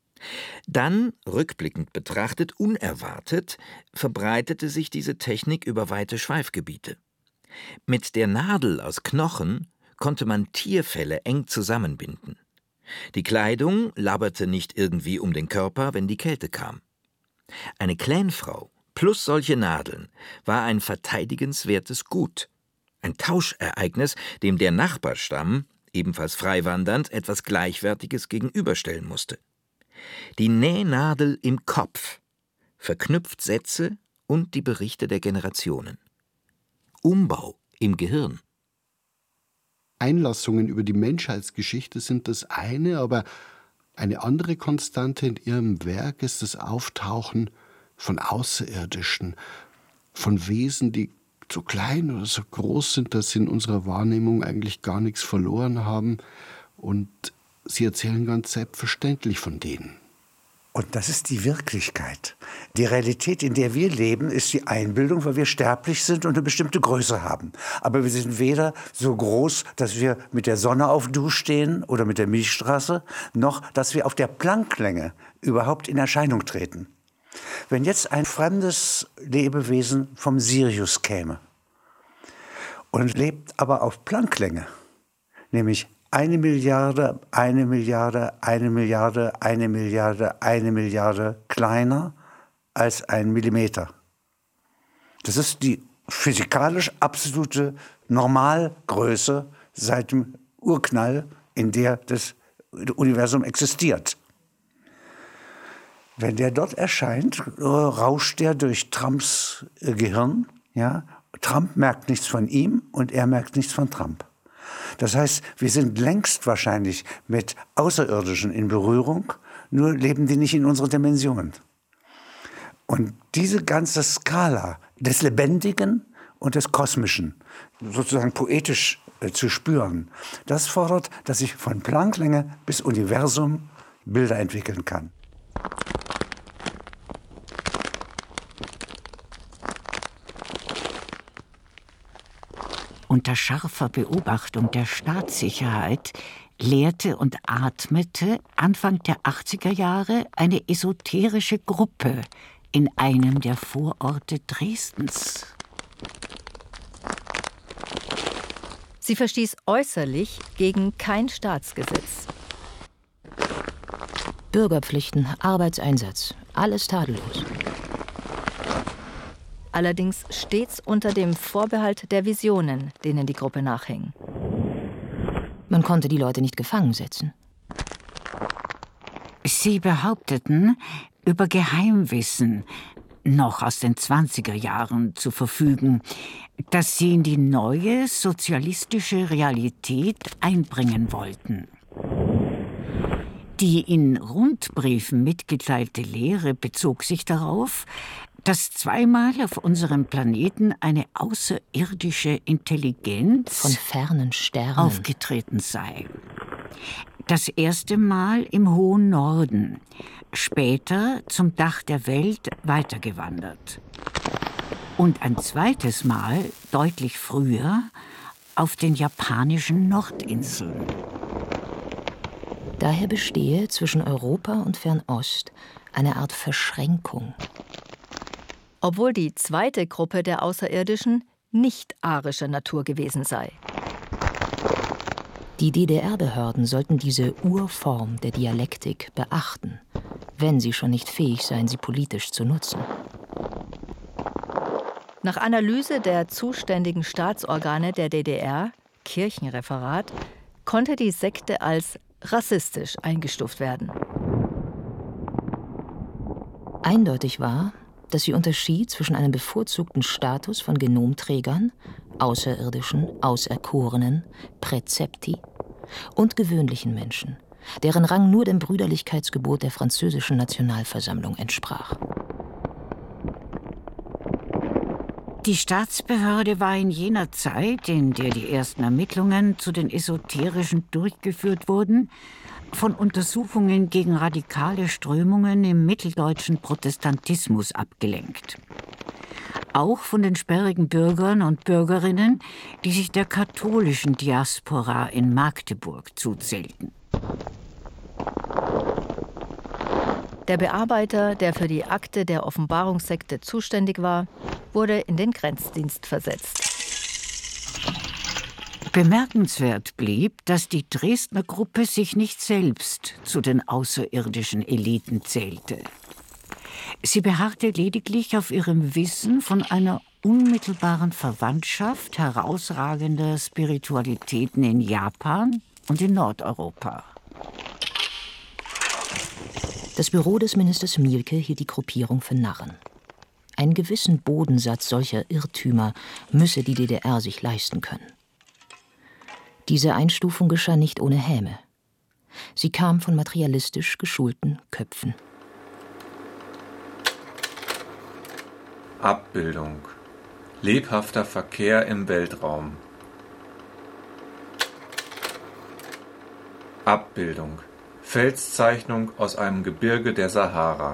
Dann, rückblickend betrachtet, unerwartet, verbreitete sich diese Technik über weite Schweifgebiete. Mit der Nadel aus Knochen konnte man Tierfelle eng zusammenbinden. Die Kleidung labberte nicht irgendwie um den Körper, wenn die Kälte kam. Eine Clanfrau plus solche Nadeln war ein verteidigenswertes Gut, ein Tauschereignis, dem der Nachbarstamm, ebenfalls freiwandernd, etwas Gleichwertiges gegenüberstellen musste. Die Nähnadel im Kopf verknüpft Sätze und die Berichte der Generationen. Umbau im Gehirn. Einlassungen über die Menschheitsgeschichte sind das eine, aber eine andere Konstante in ihrem Werk ist das Auftauchen von Außerirdischen, von Wesen, die so klein oder so groß sind, dass sie in unserer Wahrnehmung eigentlich gar nichts verloren haben, und sie erzählen ganz selbstverständlich von denen. Und das ist die Wirklichkeit. Die Realität, in der wir leben, ist die Einbildung, weil wir sterblich sind und eine bestimmte Größe haben. Aber wir sind weder so groß, dass wir mit der Sonne auf Du stehen oder mit der Milchstraße, noch dass wir auf der Plancklänge überhaupt in Erscheinung treten. Wenn jetzt ein fremdes Lebewesen vom Sirius käme und lebt aber auf Plancklänge, nämlich Eine Milliarde, eine Milliarde, eine Milliarde, eine Milliarde, eine Milliarde kleiner als ein Millimeter. Das ist die physikalisch absolute Normalgröße seit dem Urknall, in der das Universum existiert. Wenn der dort erscheint, rauscht der durch Trumps Gehirn. Ja? Trump merkt nichts von ihm und er merkt nichts von Trump. Das heißt, wir sind längst wahrscheinlich mit Außerirdischen in Berührung, nur leben die nicht in unserer Dimension. Und diese ganze Skala des Lebendigen und des Kosmischen, sozusagen poetisch äh, zu spüren, das fordert, dass ich von Plancklänge bis Universum Bilder entwickeln kann. Unter scharfer Beobachtung der Staatssicherheit lehrte und atmete Anfang der achtziger Jahre eine esoterische Gruppe in einem der Vororte Dresdens. Sie verstieß äußerlich gegen kein Staatsgesetz. Bürgerpflichten, Arbeitseinsatz, alles tadellos. allerdings stets unter dem Vorbehalt der Visionen, denen die Gruppe nachhing. Man konnte die Leute nicht gefangen setzen. Sie behaupteten, über Geheimwissen, noch aus den zwanziger Jahren zu verfügen, das sie in die neue sozialistische Realität einbringen wollten. Die in Rundbriefen mitgeteilte Lehre bezog sich darauf, dass zweimal auf unserem Planeten eine außerirdische Intelligenz von fernen Sternen aufgetreten sei. Das erste Mal im hohen Norden, später zum Dach der Welt weitergewandert. Und ein zweites Mal, deutlich früher, auf den japanischen Nordinseln. Daher bestehe zwischen Europa und Fernost eine Art Verschränkung. Obwohl die zweite Gruppe der Außerirdischen nicht arischer Natur gewesen sei. Die D D R-Behörden sollten diese Urform der Dialektik beachten, wenn sie schon nicht fähig seien, sie politisch zu nutzen. Nach Analyse der zuständigen Staatsorgane der D D R, Kirchenreferat, konnte die Sekte als rassistisch eingestuft werden. Eindeutig war, dass sie unterschied zwischen einem bevorzugten Status von Genomträgern, Außerirdischen, Auserkorenen, Präzepti und gewöhnlichen Menschen, deren Rang nur dem Brüderlichkeitsgebot der französischen Nationalversammlung entsprach. Die Staatsbehörde war in jener Zeit, in der die ersten Ermittlungen zu den Esoterischen durchgeführt wurden, von Untersuchungen gegen radikale Strömungen im mitteldeutschen Protestantismus abgelenkt. Auch von den sperrigen Bürgern und Bürgerinnen, die sich der katholischen Diaspora in Magdeburg zuzählten. Der Bearbeiter, der für die Akte der Offenbarungssekte zuständig war, wurde in den Grenzdienst versetzt. Bemerkenswert blieb, dass die Dresdner Gruppe sich nicht selbst zu den außerirdischen Eliten zählte. Sie beharrte lediglich auf ihrem Wissen von einer unmittelbaren Verwandtschaft herausragender Spiritualitäten in Japan und in Nordeuropa. Das Büro des Ministers Mielke hielt die Gruppierung für Narren. Einen gewissen Bodensatz solcher Irrtümer müsse die D D R sich leisten können. Diese Einstufung geschah nicht ohne Häme. Sie kam von materialistisch geschulten Köpfen. Abbildung. Lebhafter Verkehr im Weltraum. Abbildung. Felszeichnung aus einem Gebirge der Sahara.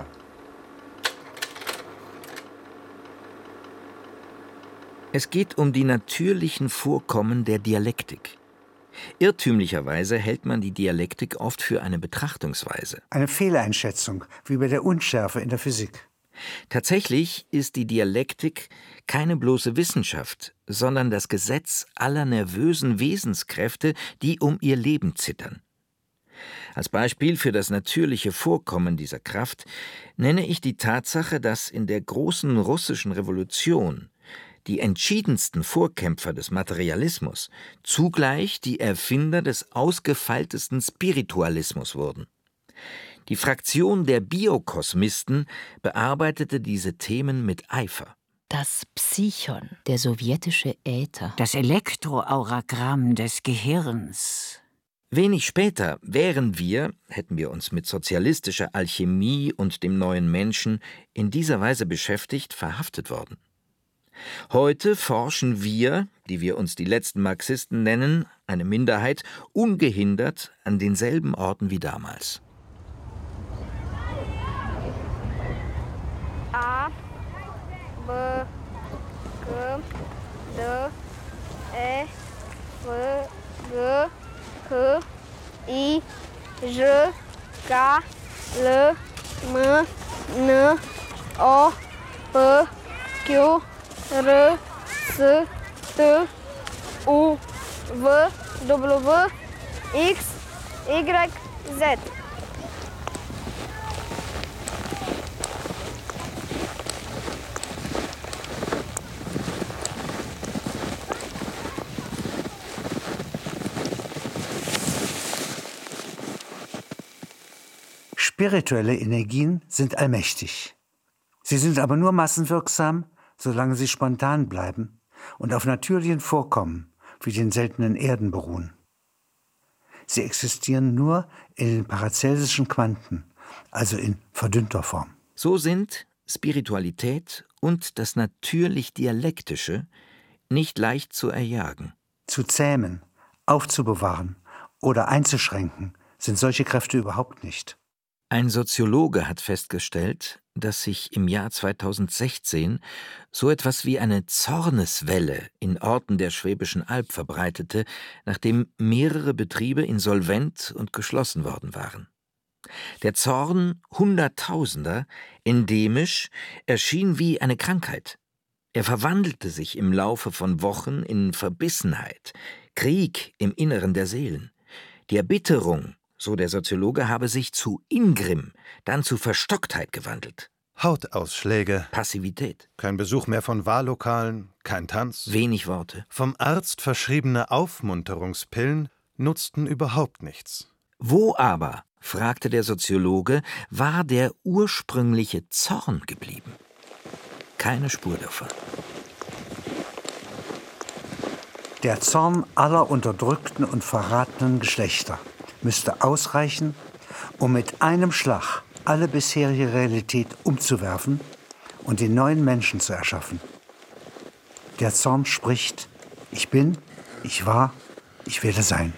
Es geht um die natürlichen Vorkommen der Dialektik. Irrtümlicherweise hält man die Dialektik oft für eine Betrachtungsweise. Eine Fehleinschätzung, wie bei der Unschärfe in der Physik. Tatsächlich ist die Dialektik keine bloße Wissenschaft, sondern das Gesetz aller nervösen Wesenskräfte, die um ihr Leben zittern. Als Beispiel für das natürliche Vorkommen dieser Kraft nenne ich die Tatsache, dass in der großen russischen Revolution die entschiedensten Vorkämpfer des Materialismus zugleich die Erfinder des ausgefeiltesten Spiritualismus wurden. Die Fraktion der Biokosmisten bearbeitete diese Themen mit Eifer. Das Psychon, der sowjetische Äther, das Elektroauragramm des Gehirns. Wenig später wären wir, hätten wir uns mit sozialistischer Alchemie und dem neuen Menschen in dieser Weise beschäftigt, verhaftet worden. Heute forschen wir, die wir uns die letzten Marxisten nennen, eine Minderheit, ungehindert an denselben Orten wie damals. A, B, G, D, E, F, G, H, I, J, K, L, M, N, O, P, Q, R, S, T, U, V, W, X, Y, Z. Spirituelle Energien sind allmächtig. Sie sind aber nur massenwirksam, solange sie spontan bleiben und auf natürlichen Vorkommen wie den seltenen Erden beruhen. Sie existieren nur in den paracelsischen Quanten, also in verdünnter Form. So sind Spiritualität und das natürlich Dialektische nicht leicht zu erjagen. Zu zähmen, aufzubewahren oder einzuschränken sind solche Kräfte überhaupt nicht. Ein Soziologe hat festgestellt, dass sich im Jahr zweitausendsechzehn so etwas wie eine Zorneswelle in Orten der Schwäbischen Alb verbreitete, nachdem mehrere Betriebe insolvent und geschlossen worden waren. Der Zorn Hunderttausender, endemisch, erschien wie eine Krankheit. Er verwandelte sich im Laufe von Wochen in Verbissenheit, Krieg im Inneren der Seelen. Die Erbitterung, so der Soziologe, habe sich zu Ingrimm, dann zu Verstocktheit gewandelt. Hautausschläge. Passivität. Kein Besuch mehr von Wahllokalen, kein Tanz. Wenig Worte. Vom Arzt verschriebene Aufmunterungspillen nutzten überhaupt nichts. Wo aber, fragte der Soziologe, war der ursprüngliche Zorn geblieben? Keine Spur davon. Der Zorn aller unterdrückten und verratenen Geschlechter müsste ausreichen, um mit einem Schlag alle bisherige Realität umzuwerfen und den neuen Menschen zu erschaffen. Der Zorn spricht: Ich bin, ich war, ich werde sein.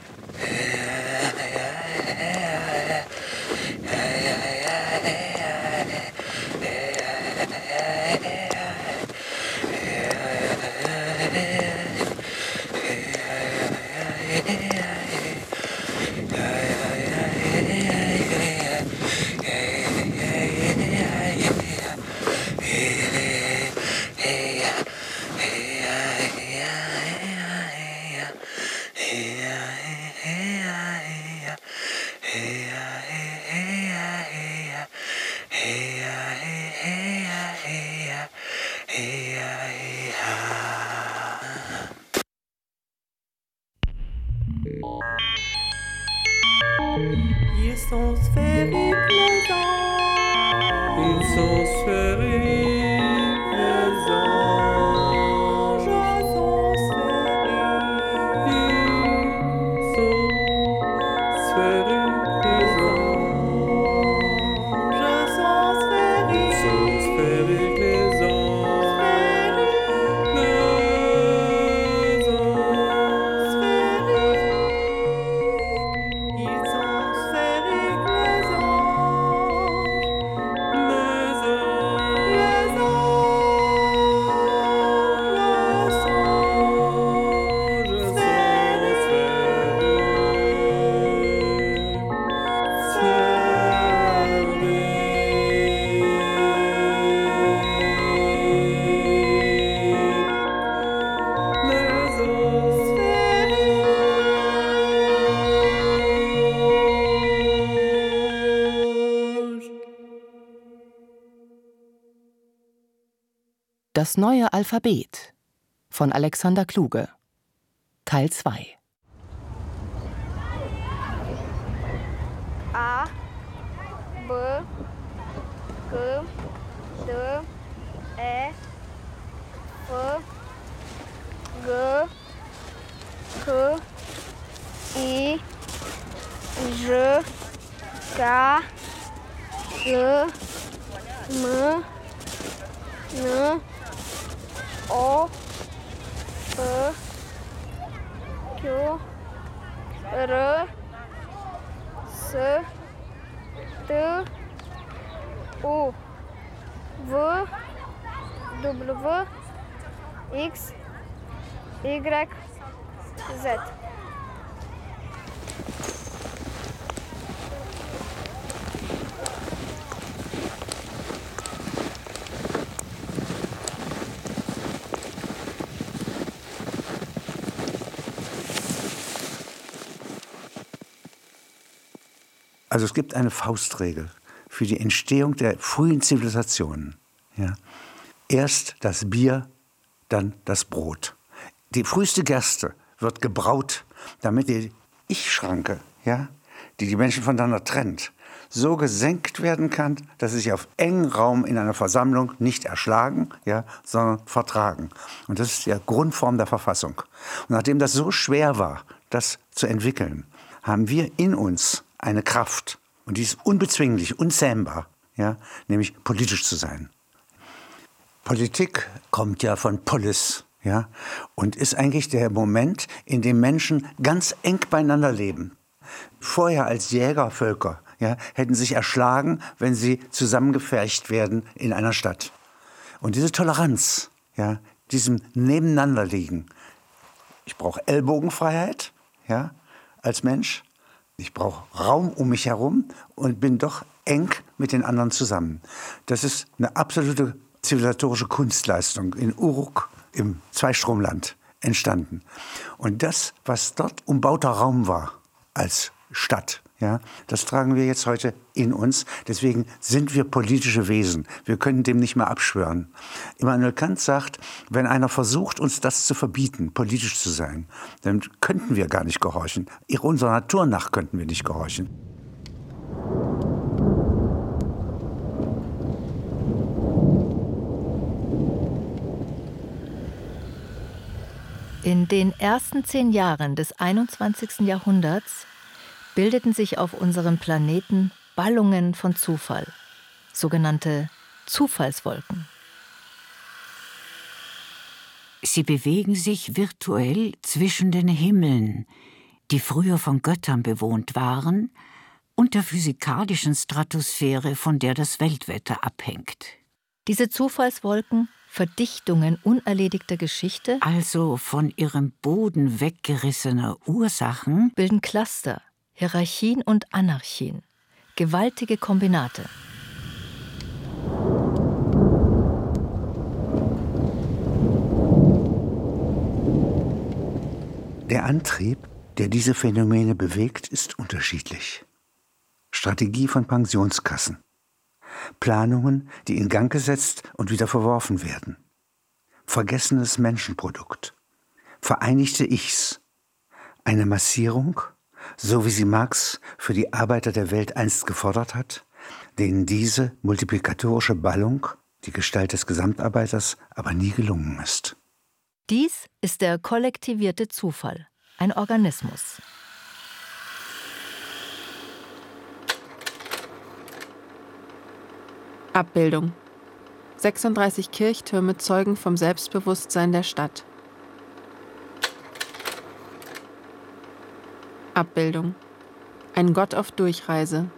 Ils sont sphériques les anges. Ils sont sphériques les anges. Ils sont sphériques. Ils sont sphériques les anges. Ils sont sphériques. Ils sont sphériques les anges. Les anges sphériques. Ils sont sphériques les anges. Les anges. Les anges Das neue Alphabet von Alexander Kluge. Teil zwei. A, B, K, D, E, F, G, H, I, J, K, L, M, N, O, P, Q, R, S, T, U, V, W, X, Y, Z. Also es gibt eine Faustregel für die Entstehung der frühen Zivilisationen. Ja. Erst das Bier, dann das Brot. Die früheste Gerste wird gebraut, damit die Ich-Schranke, ja, die die Menschen voneinander trennt, so gesenkt werden kann, dass sie sich auf engem Raum in einer Versammlung nicht erschlagen, ja, sondern vertragen. Und das ist die Grundform der Verfassung. Und nachdem das so schwer war, das zu entwickeln, haben wir in uns eine Kraft. Und die ist unbezwinglich, unzähmbar, ja, nämlich politisch zu sein. Politik kommt ja von Polis, ja, und ist eigentlich der Moment, in dem Menschen ganz eng beieinander leben. Vorher als Jägervölker, ja, hätten sich erschlagen, wenn sie zusammengefercht werden in einer Stadt. Und diese Toleranz, ja, diesem Nebeneinanderliegen. Ich brauche Ellbogenfreiheit, ja, als Mensch. Ich brauche Raum um mich herum und bin doch eng mit den anderen zusammen. Das ist eine absolute zivilisatorische Kunstleistung in Uruk im Zweistromland entstanden. Und das, was dort umbauter Raum war als Stadt, ja, das tragen wir jetzt heute in uns. Deswegen sind wir politische Wesen. Wir können dem nicht mehr abschwören. Immanuel Kant sagt, wenn einer versucht, uns das zu verbieten, politisch zu sein, dann könnten wir gar nicht gehorchen. Unserer Natur nach könnten wir nicht gehorchen. In den ersten zehn Jahren des einundzwanzigsten Jahrhunderts bildeten sich auf unserem Planeten Ballungen von Zufall, sogenannte Zufallswolken. Sie bewegen sich virtuell zwischen den Himmeln, die früher von Göttern bewohnt waren, und der physikalischen Stratosphäre, von der das Weltwetter abhängt. Diese Zufallswolken, Verdichtungen unerledigter Geschichte, also von ihrem Boden weggerissener Ursachen, bilden Cluster, Hierarchien und Anarchien, gewaltige Kombinate. Der Antrieb, der diese Phänomene bewegt, ist unterschiedlich. Strategie von Pensionskassen. Planungen, die in Gang gesetzt und wieder verworfen werden. Vergessenes Menschenprodukt. Vereinigte Ichs. Eine Massierung, so wie sie Marx für die Arbeiter der Welt einst gefordert hat, denen diese multiplikatorische Ballung, die Gestalt des Gesamtarbeiters, aber nie gelungen ist. Dies ist der kollektivierte Zufall, ein Organismus. Abbildung. sechsunddreißig Kirchtürme zeugen vom Selbstbewusstsein der Stadt. Abbildung. Ein Gott auf Durchreise.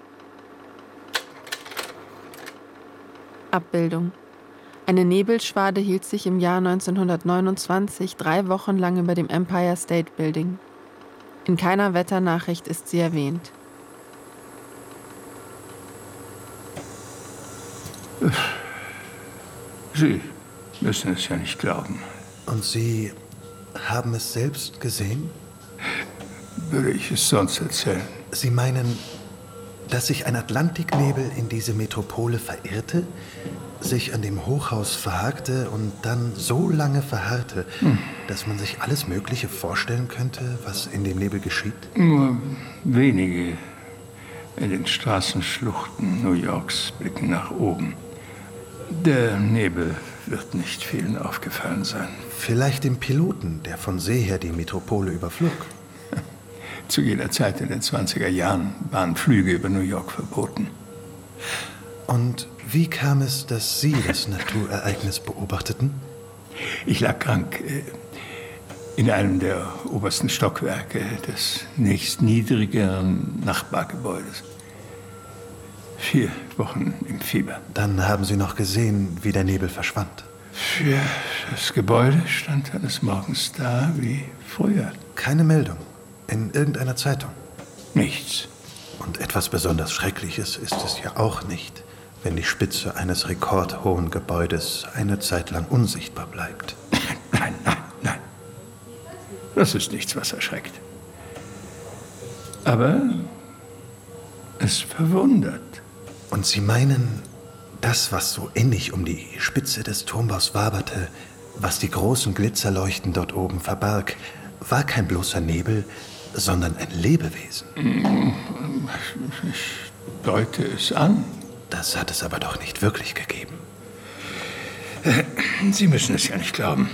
Abbildung. Eine Nebelschwade hielt sich im Jahr neunzehnhundertneunundzwanzig drei Wochen lang über dem Empire State Building. In keiner Wetternachricht ist sie erwähnt. Sie müssen es ja nicht glauben. Und Sie haben es selbst gesehen? Würde ich es sonst erzählen? Sie meinen, dass sich ein Atlantiknebel in diese Metropole verirrte, sich an dem Hochhaus verhakte und dann so lange verharrte, hm. dass man sich alles Mögliche vorstellen könnte, was in dem Nebel geschieht? Nur wenige in den Straßenschluchten New Yorks blicken nach oben. Der Nebel wird nicht vielen aufgefallen sein. Vielleicht dem Piloten, der von See her die Metropole überflog. Zu jeder Zeit in den zwanziger Jahren waren Flüge über New York verboten. Und wie kam es, dass Sie das Naturereignis beobachteten? Ich lag krank äh, in einem der obersten Stockwerke des nächstniedrigeren Nachbargebäudes. Vier Wochen im Fieber. Dann haben Sie noch gesehen, wie der Nebel verschwand. Für das Gebäude stand eines Morgens da wie früher. Keine Meldung in irgendeiner Zeitung? Nichts. Und etwas besonders Schreckliches ist es ja auch nicht, wenn die Spitze eines rekordhohen Gebäudes eine Zeit lang unsichtbar bleibt. Nein, nein, nein. Das ist nichts, was erschreckt. Aber es verwundert. Und Sie meinen, das, was so innig um die Spitze des Turmbaus waberte, was die großen Glitzerleuchten dort oben verbarg, war kein bloßer Nebel, sondern ein Lebewesen? Ich deute es an. Das hat es aber doch nicht wirklich gegeben. Sie müssen es ja nicht glauben.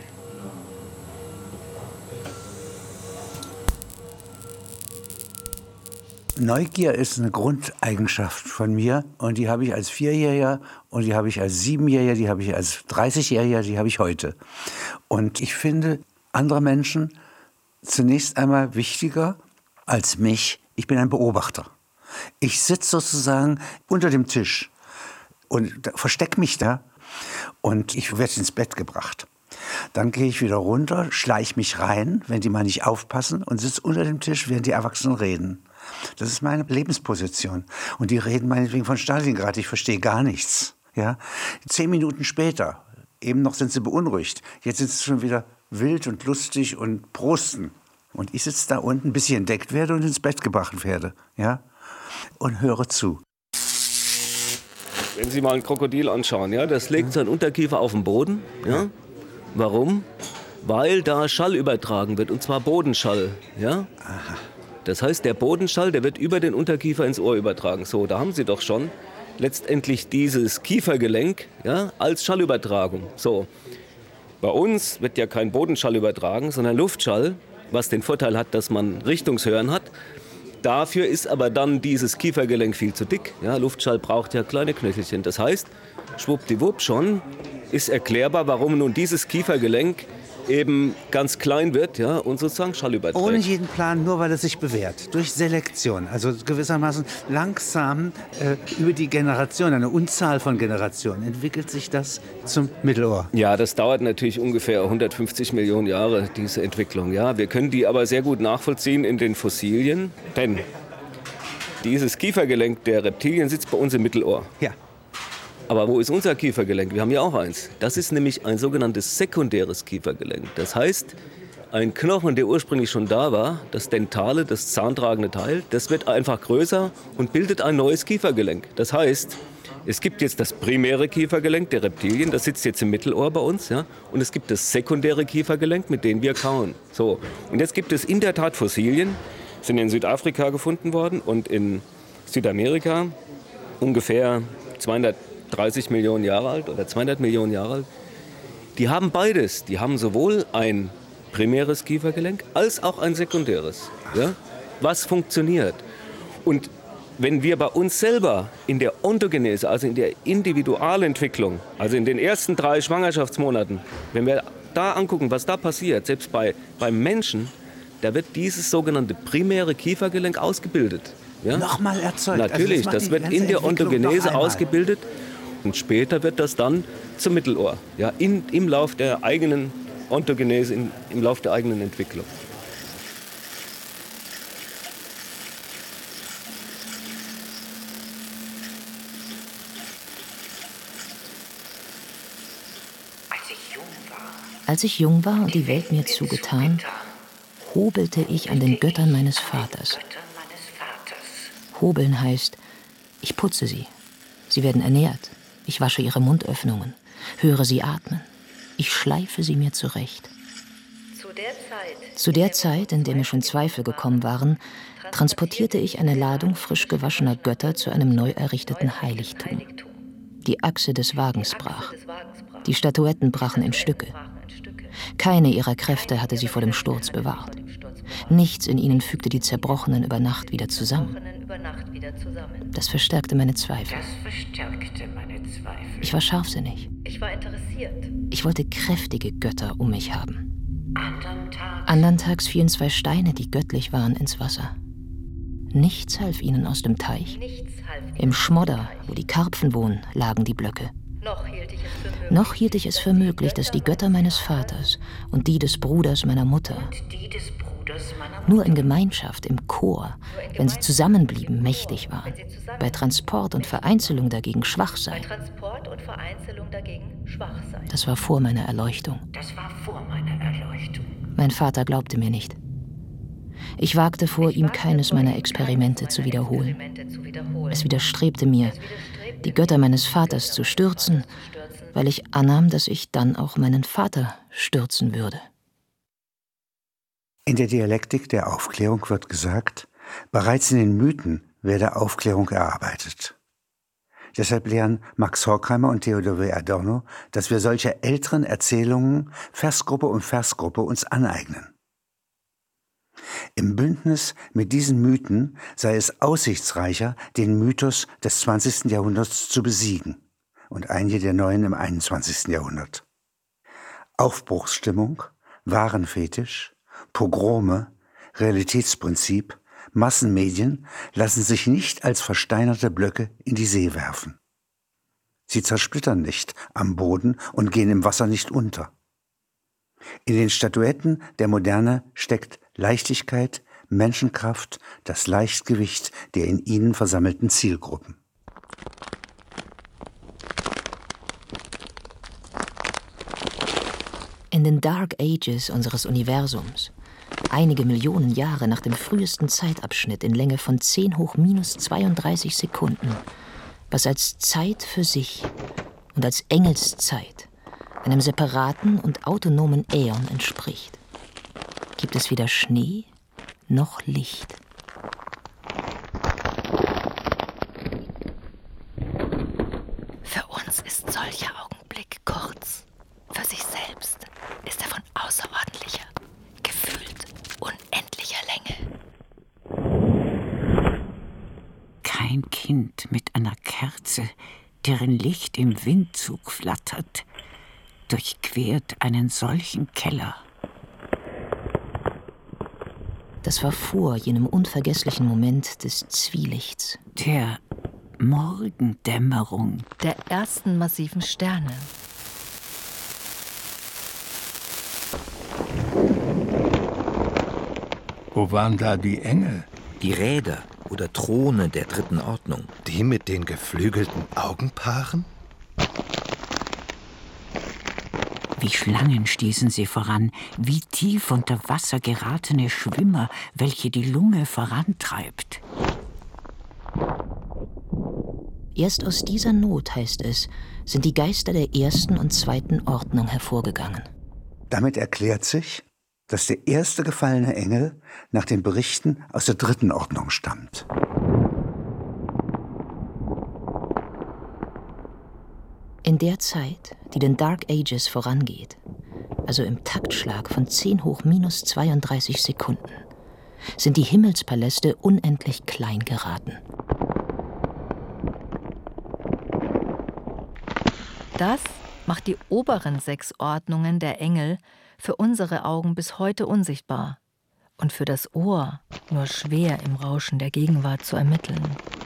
Neugier ist eine Grundeigenschaft von mir und die habe ich als Vierjähriger und die habe ich als Siebenjähriger, die habe ich als dreißigjähriger, die habe ich heute. Und ich finde andere Menschen zunächst einmal wichtiger als mich. Ich bin ein Beobachter. Ich sitze sozusagen unter dem Tisch und verstecke mich da und ich werde ins Bett gebracht. Dann gehe ich wieder runter, schleiche mich rein, wenn die mal nicht aufpassen und sitze unter dem Tisch, während die Erwachsenen reden. Das ist meine Lebensposition. Und die reden meinetwegen von Stalingrad, ich verstehe gar nichts. Ja? Zehn Minuten später, eben noch sind sie beunruhigt, jetzt sind sie schon wieder wild und lustig und prosten. Und ich sitze da unten, bis ich entdeckt werde und ins Bett gebracht werde. Ja? Und höre zu. Wenn Sie mal ein Krokodil anschauen, ja, das legt seinen Unterkiefer auf den Boden. Ja? Warum? Weil da Schall übertragen wird, und zwar Bodenschall. Ja? Aha. Das heißt, der Bodenschall, der wird über den Unterkiefer ins Ohr übertragen. So, da haben Sie doch schon letztendlich dieses Kiefergelenk, ja, als Schallübertragung. So, bei uns wird ja kein Bodenschall übertragen, sondern Luftschall, was den Vorteil hat, dass man Richtungshören hat. Dafür ist aber dann dieses Kiefergelenk viel zu dick. Ja, Luftschall braucht ja kleine Knöchelchen. Das heißt, schwuppdiwupp schon ist erklärbar, warum nun dieses Kiefergelenk eben ganz klein wird, ja, und sozusagen Schall überträgt. Ohne jeden Plan, nur weil es sich bewährt. Durch Selektion, also gewissermaßen langsam äh, über die Generation, eine Unzahl von Generationen, entwickelt sich das zum Mittelohr. Ja, das dauert natürlich ungefähr hundertfünfzig Millionen Jahre, diese Entwicklung. Ja, wir können die aber sehr gut nachvollziehen in den Fossilien, denn dieses Kiefergelenk der Reptilien sitzt bei uns im Mittelohr. Ja. Aber wo ist unser Kiefergelenk? Wir haben ja auch eins. Das ist nämlich ein sogenanntes sekundäres Kiefergelenk. Das heißt, ein Knochen, der ursprünglich schon da war, das dentale, das zahntragende Teil, das wird einfach größer und bildet ein neues Kiefergelenk. Das heißt, es gibt jetzt das primäre Kiefergelenk der Reptilien, das sitzt jetzt im Mittelohr bei uns, ja, und es gibt das sekundäre Kiefergelenk, mit dem wir kauen. So, und jetzt gibt es in der Tat Fossilien, sind in Südafrika gefunden worden und in Südamerika ungefähr zweihundertdreißig Millionen Jahre alt oder zweihundert Millionen Jahre alt. Die haben beides. Die haben sowohl ein primäres Kiefergelenk als auch ein sekundäres. Ja? Was funktioniert? Und wenn wir bei uns selber in der Ontogenese, also in der Individualentwicklung, also in den ersten drei Schwangerschaftsmonaten, wenn wir da angucken, was da passiert, selbst bei, beim Menschen, da wird dieses sogenannte primäre Kiefergelenk ausgebildet. Ja? Nochmal erzeugt. Natürlich, also das, das wird in der Ontogenese ausgebildet. Und später wird das dann zum Mittelohr, ja, in, im Lauf der eigenen Ontogenese, in, im Lauf der eigenen Entwicklung. Als ich jung war und die Welt mir zugetan, hobelte ich an den Göttern meines Vaters. Hobeln heißt, ich putze sie. Sie werden ernährt. Ich wasche ihre Mundöffnungen, höre sie atmen. Ich schleife sie mir zurecht. Zu der Zeit, in der mir schon Zweifel gekommen waren, transportierte ich eine Ladung frisch gewaschener Götter zu einem neu errichteten Heiligtum. Die Achse des Wagens brach. Die Statuetten brachen in Stücke. Keine ihrer Kräfte hatte sie vor dem Sturz bewahrt. Nichts in ihnen fügte die Zerbrochenen über Nacht wieder zusammen. Das verstärkte meine Zweifel. Ich war scharfsinnig. Ich war interessiert. Ich wollte kräftige Götter um mich haben. Andern Tags fielen zwei Steine, die göttlich waren, ins Wasser. Nichts half ihnen aus dem Teich. Im Schmodder, wo die Karpfen wohnen, lagen die Blöcke. Noch hielt ich es für möglich, dass die Götter meines Vaters und die des Bruders meiner Mutter nur in Gemeinschaft, im Chor, wenn sie zusammenblieben, mächtig waren, bei Transport und Vereinzelung dagegen schwach seien. Das war vor meiner Erleuchtung. Mein Vater glaubte mir nicht. Ich wagte vor, ihm keines meiner Experimente zu wiederholen. Es widerstrebte mir, die Götter meines Vaters zu stürzen, weil ich annahm, dass ich dann auch meinen Vater stürzen würde. In der Dialektik der Aufklärung wird gesagt, bereits in den Mythen werde Aufklärung erarbeitet. Deshalb lehren Max Horkheimer und Theodor W. Adorno, dass wir solche älteren Erzählungen Versgruppe um Versgruppe uns aneignen. Im Bündnis mit diesen Mythen sei es aussichtsreicher, den Mythos des zwanzigsten Jahrhunderts zu besiegen und einige der neuen im einundzwanzigsten Jahrhundert. Aufbruchsstimmung, Warenfetisch, Pogrome, Realitätsprinzip, Massenmedien lassen sich nicht als versteinerte Blöcke in die See werfen. Sie zersplittern nicht am Boden und gehen im Wasser nicht unter. In den Statuetten der Moderne steckt Leichtigkeit, Menschenkraft, das Leichtgewicht der in ihnen versammelten Zielgruppen. In den Dark Ages unseres Universums, einige Millionen Jahre nach dem frühesten Zeitabschnitt in Länge von zehn hoch minus zweiunddreißig Sekunden, was als Zeit für sich und als Engelszeit einem separaten und autonomen Äon entspricht, gibt es weder Schnee noch Licht. Für uns ist solcher Augenblick kurz. Für sich selbst ist er von außerordentlicher, gefühlt unendlicher Länge. Kein Kind mit einer Kerze, deren Licht im Windzug flattert, durchquert einen solchen Keller. Das war vor jenem unvergesslichen Moment des Zwielichts. Der Morgendämmerung. Der ersten massiven Sterne. Wo waren da die Engel? Die Räder oder Throne der dritten Ordnung. Die mit den geflügelten Augenpaaren? Wie Schlangen stießen sie voran, wie tief unter Wasser geratene Schwimmer, welche die Lunge vorantreibt. Erst aus dieser Not, heißt es, sind die Geister der ersten und zweiten Ordnung hervorgegangen. Damit erklärt sich, dass der erste gefallene Engel nach den Berichten aus der dritten Ordnung stammt. In der Zeit, die den Dark Ages vorangeht, also im Taktschlag von zehn hoch minus zweiunddreißig Sekunden, sind die Himmelspaläste unendlich klein geraten. Das macht die oberen sechs Ordnungen der Engel für unsere Augen bis heute unsichtbar und für das Ohr nur schwer im Rauschen der Gegenwart zu ermitteln.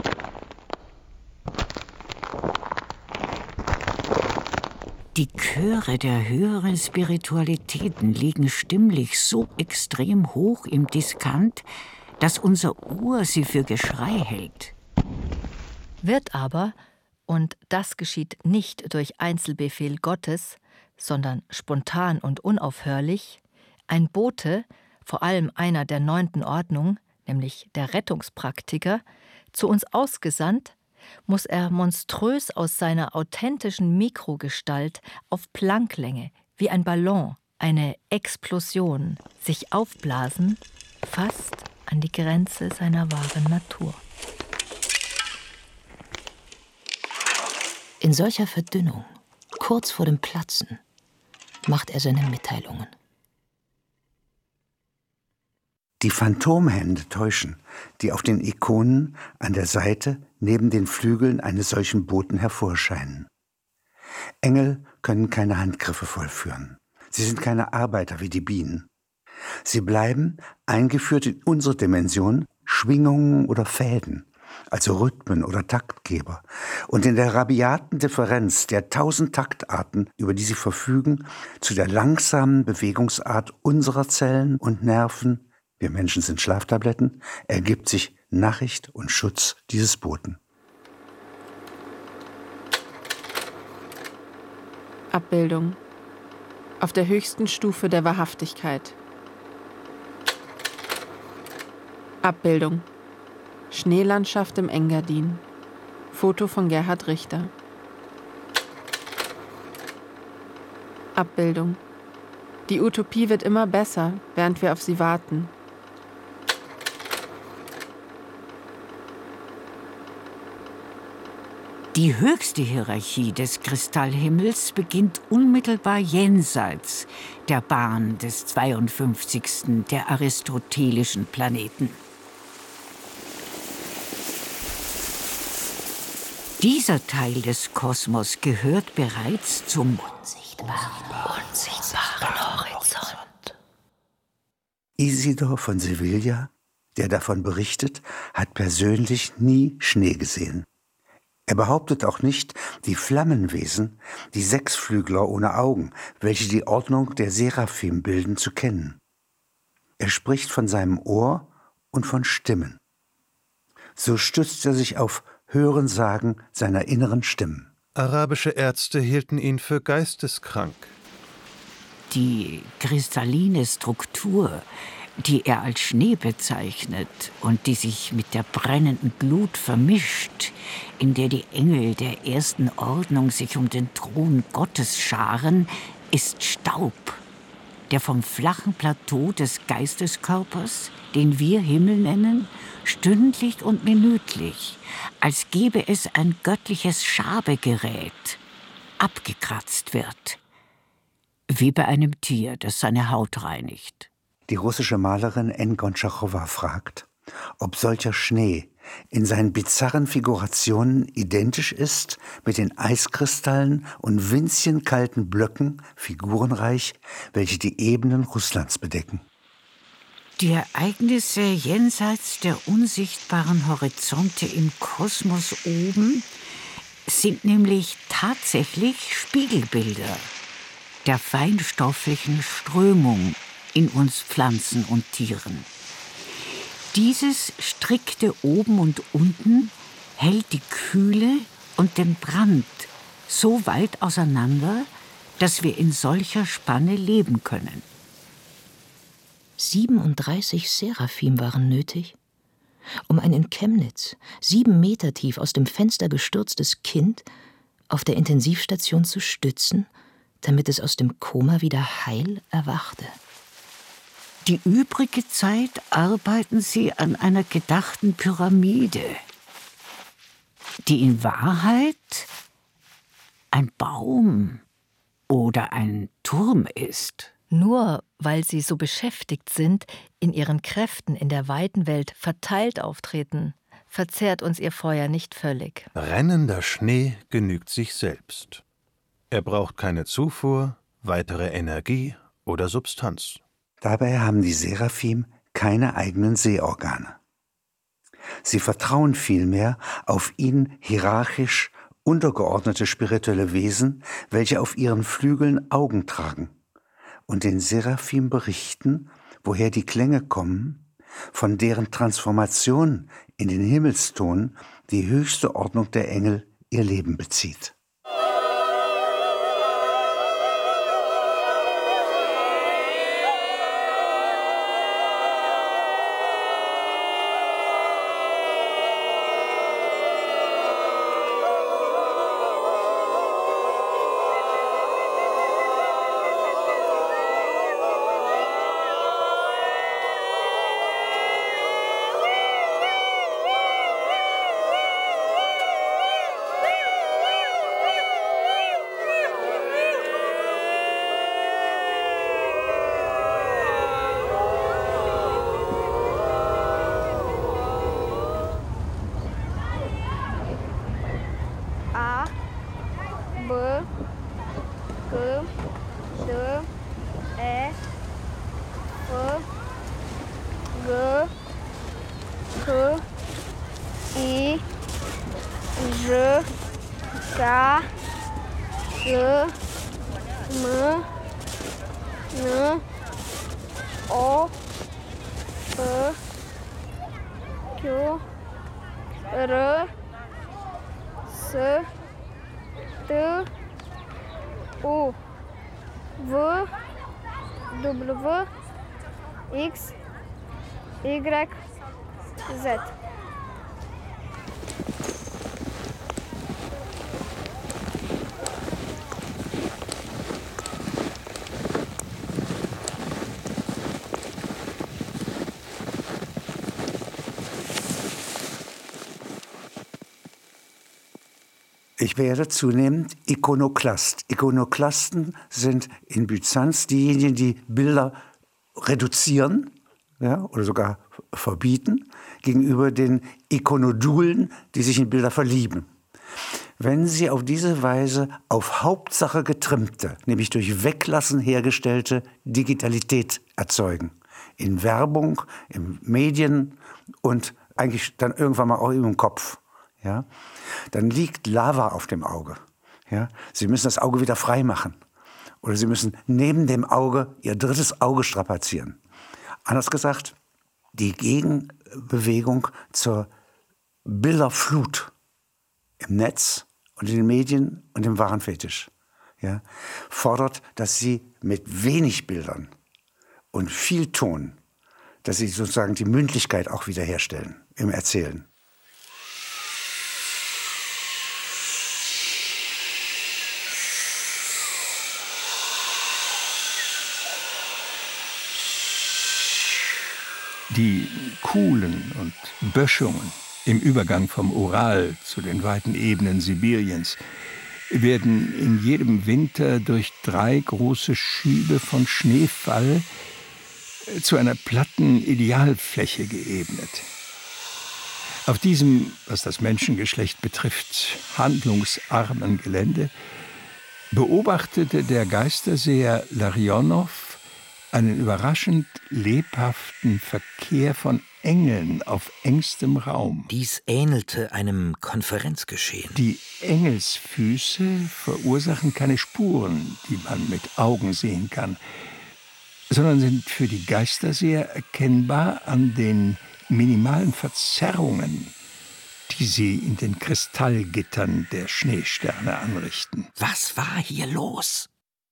Die Chöre der höheren Spiritualitäten liegen stimmlich so extrem hoch im Diskant, dass unser Ohr sie für Geschrei hält. Wird aber, und das geschieht nicht durch Einzelbefehl Gottes, sondern spontan und unaufhörlich, ein Bote, vor allem einer der neunten Ordnung, nämlich der Rettungspraktiker, zu uns ausgesandt, muss er monströs aus seiner authentischen Mikrogestalt auf Plancklänge, wie ein Ballon, eine Explosion, sich aufblasen, fast an die Grenze seiner wahren Natur. In solcher Verdünnung, kurz vor dem Platzen, macht er seine Mitteilungen. Die Phantomhände täuschen, die auf den Ikonen an der Seite neben den Flügeln eines solchen Boten hervorscheinen. Engel können keine Handgriffe vollführen. Sie sind keine Arbeiter wie die Bienen. Sie bleiben, eingeführt in unsere Dimension, Schwingungen oder Fäden, also Rhythmen oder Taktgeber. Und in der rabiaten Differenz der tausend Taktarten, über die sie verfügen, zu der langsamen Bewegungsart unserer Zellen und Nerven, wir Menschen sind Schlaftabletten, ergibt sich Nachricht und Schutz dieses Boten. Abbildung. Auf der höchsten Stufe der Wahrhaftigkeit. Abbildung. Schneelandschaft im Engadin. Foto von Gerhard Richter. Abbildung. Die Utopie wird immer besser, während wir auf sie warten. Die höchste Hierarchie des Kristallhimmels beginnt unmittelbar jenseits der Bahn des zweiundfünfzigsten der aristotelischen Planeten. Dieser Teil des Kosmos gehört bereits zum unsichtbaren, unsichtbaren Horizont. Isidor von Sevilla, der davon berichtet, hat persönlich nie Schnee gesehen. Er behauptet auch nicht, die Flammenwesen, die Sechsflügler ohne Augen, welche die Ordnung der Seraphim bilden, zu kennen. Er spricht von seinem Ohr und von Stimmen. So stützt er sich auf Hörensagen seiner inneren Stimmen. Arabische Ärzte hielten ihn für geisteskrank. Die kristalline Struktur, die er als Schnee bezeichnet und die sich mit der brennenden Glut vermischt, in der die Engel der ersten Ordnung sich um den Thron Gottes scharen, ist Staub, der vom flachen Plateau des Geisteskörpers, den wir Himmel nennen, stündlich und minütlich, als gäbe es ein göttliches Schabegerät, abgekratzt wird, wie bei einem Tier, das seine Haut reinigt. Die russische Malerin N. Gontschachowa fragt, ob solcher Schnee in seinen bizarren Figurationen identisch ist mit den Eiskristallen und winzigen kalten Blöcken, figurenreich, welche die Ebenen Russlands bedecken. Die Ereignisse jenseits der unsichtbaren Horizonte im Kosmos oben sind nämlich tatsächlich Spiegelbilder der feinstofflichen Strömung in uns Pflanzen und Tieren. Dieses strikte Oben und Unten hält die Kühle und den Brand so weit auseinander, dass wir in solcher Spanne leben können. siebenunddreißig Seraphim waren nötig, um ein in Chemnitz sieben Meter tief aus dem Fenster gestürztes Kind auf der Intensivstation zu stützen, damit es aus dem Koma wieder heil erwachte. Die übrige Zeit arbeiten sie an einer gedachten Pyramide, die in Wahrheit ein Baum oder ein Turm ist. Nur weil sie so beschäftigt sind, in ihren Kräften in der weiten Welt verteilt auftreten, verzehrt uns ihr Feuer nicht völlig. Brennender Schnee genügt sich selbst. Er braucht keine Zufuhr, weitere Energie oder Substanz. Dabei haben die Seraphim keine eigenen Sehorgane. Sie vertrauen vielmehr auf ihnen hierarchisch untergeordnete spirituelle Wesen, welche auf ihren Flügeln Augen tragen und den Seraphim berichten, woher die Klänge kommen, von deren Transformation in den Himmelston die höchste Ordnung der Engel ihr Leben bezieht. X, Y, Z. Ich werde zunehmend Ikonoklast. Ikonoklasten sind in Byzanz diejenigen, die Bilder reduzieren, ja, oder sogar verbieten, gegenüber den Ikonodulen, die sich in Bilder verlieben. Wenn Sie auf diese Weise auf Hauptsache getrimmte, nämlich durch Weglassen hergestellte Digitalität erzeugen, in Werbung, in Medien und eigentlich dann irgendwann mal auch im Kopf, ja, dann liegt Lava auf dem Auge. Ja. Sie müssen das Auge wieder frei machen. Oder Sie müssen neben dem Auge Ihr drittes Auge strapazieren. Anders gesagt, die Gegenbewegung zur Bilderflut im Netz und in den Medien und im Warenfetisch, ja, fordert, dass Sie mit wenig Bildern und viel Ton, dass Sie sozusagen die Mündlichkeit auch wiederherstellen im Erzählen. Die Kuhlen und Böschungen im Übergang vom Ural zu den weiten Ebenen Sibiriens werden in jedem Winter durch drei große Schübe von Schneefall zu einer platten Idealfläche geebnet. Auf diesem, was das Menschengeschlecht betrifft, handlungsarmen Gelände beobachtete der Geisterseher Larionow einen überraschend lebhaften Verkehr von Engeln auf engstem Raum. Dies ähnelte einem Konferenzgeschehen. Die Engelsfüße verursachen keine Spuren, die man mit Augen sehen kann, sondern sind für die Geisterseher erkennbar an den minimalen Verzerrungen, die sie in den Kristallgittern der Schneesterne anrichten. Was war hier los?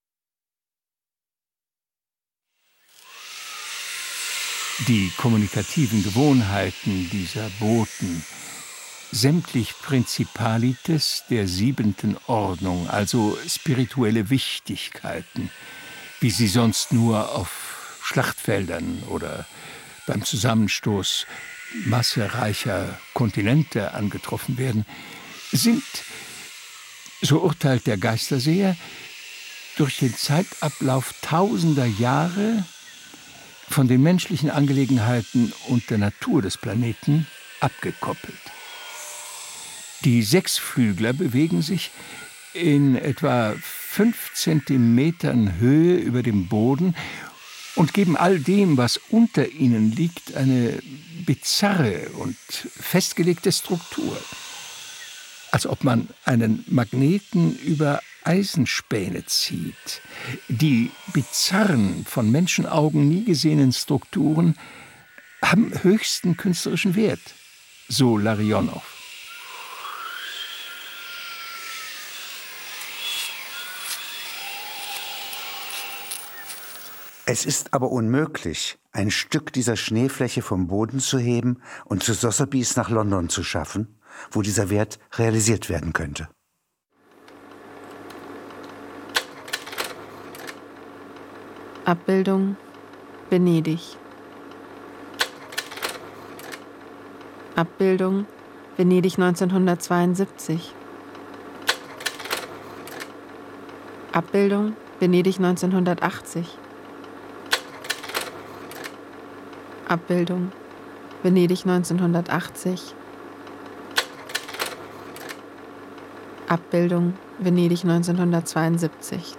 Die kommunikativen Gewohnheiten dieser Boten, sämtlich Prinzipalites der siebenten Ordnung, also spirituelle Wichtigkeiten, wie sie sonst nur auf Schlachtfeldern oder beim Zusammenstoß massereicher Kontinente angetroffen werden, sind, so urteilt der Geisterseher, durch den Zeitablauf tausender Jahre von den menschlichen Angelegenheiten und der Natur des Planeten abgekoppelt. Die Sechsflügler bewegen sich in etwa fünf Zentimetern Höhe über dem Boden und geben all dem, was unter ihnen liegt, eine bizarre und festgelegte Struktur. Als ob man einen Magneten über Eisenspäne zieht. Die bizarren, von Menschenaugen nie gesehenen Strukturen haben höchsten künstlerischen Wert, so Larionow. Es ist aber unmöglich, ein Stück dieser Schneefläche vom Boden zu heben und zu Sotheby's nach London zu schaffen, wo dieser Wert realisiert werden könnte. Abbildung Venedig. Abbildung Venedig neunzehnhundertzweiundsiebzig. Abbildung Venedig neunzehnhundertachtzig. Abbildung Venedig neunzehnhundertachtzig. Abbildung Venedig neunzehnhundertzweiundsiebzig.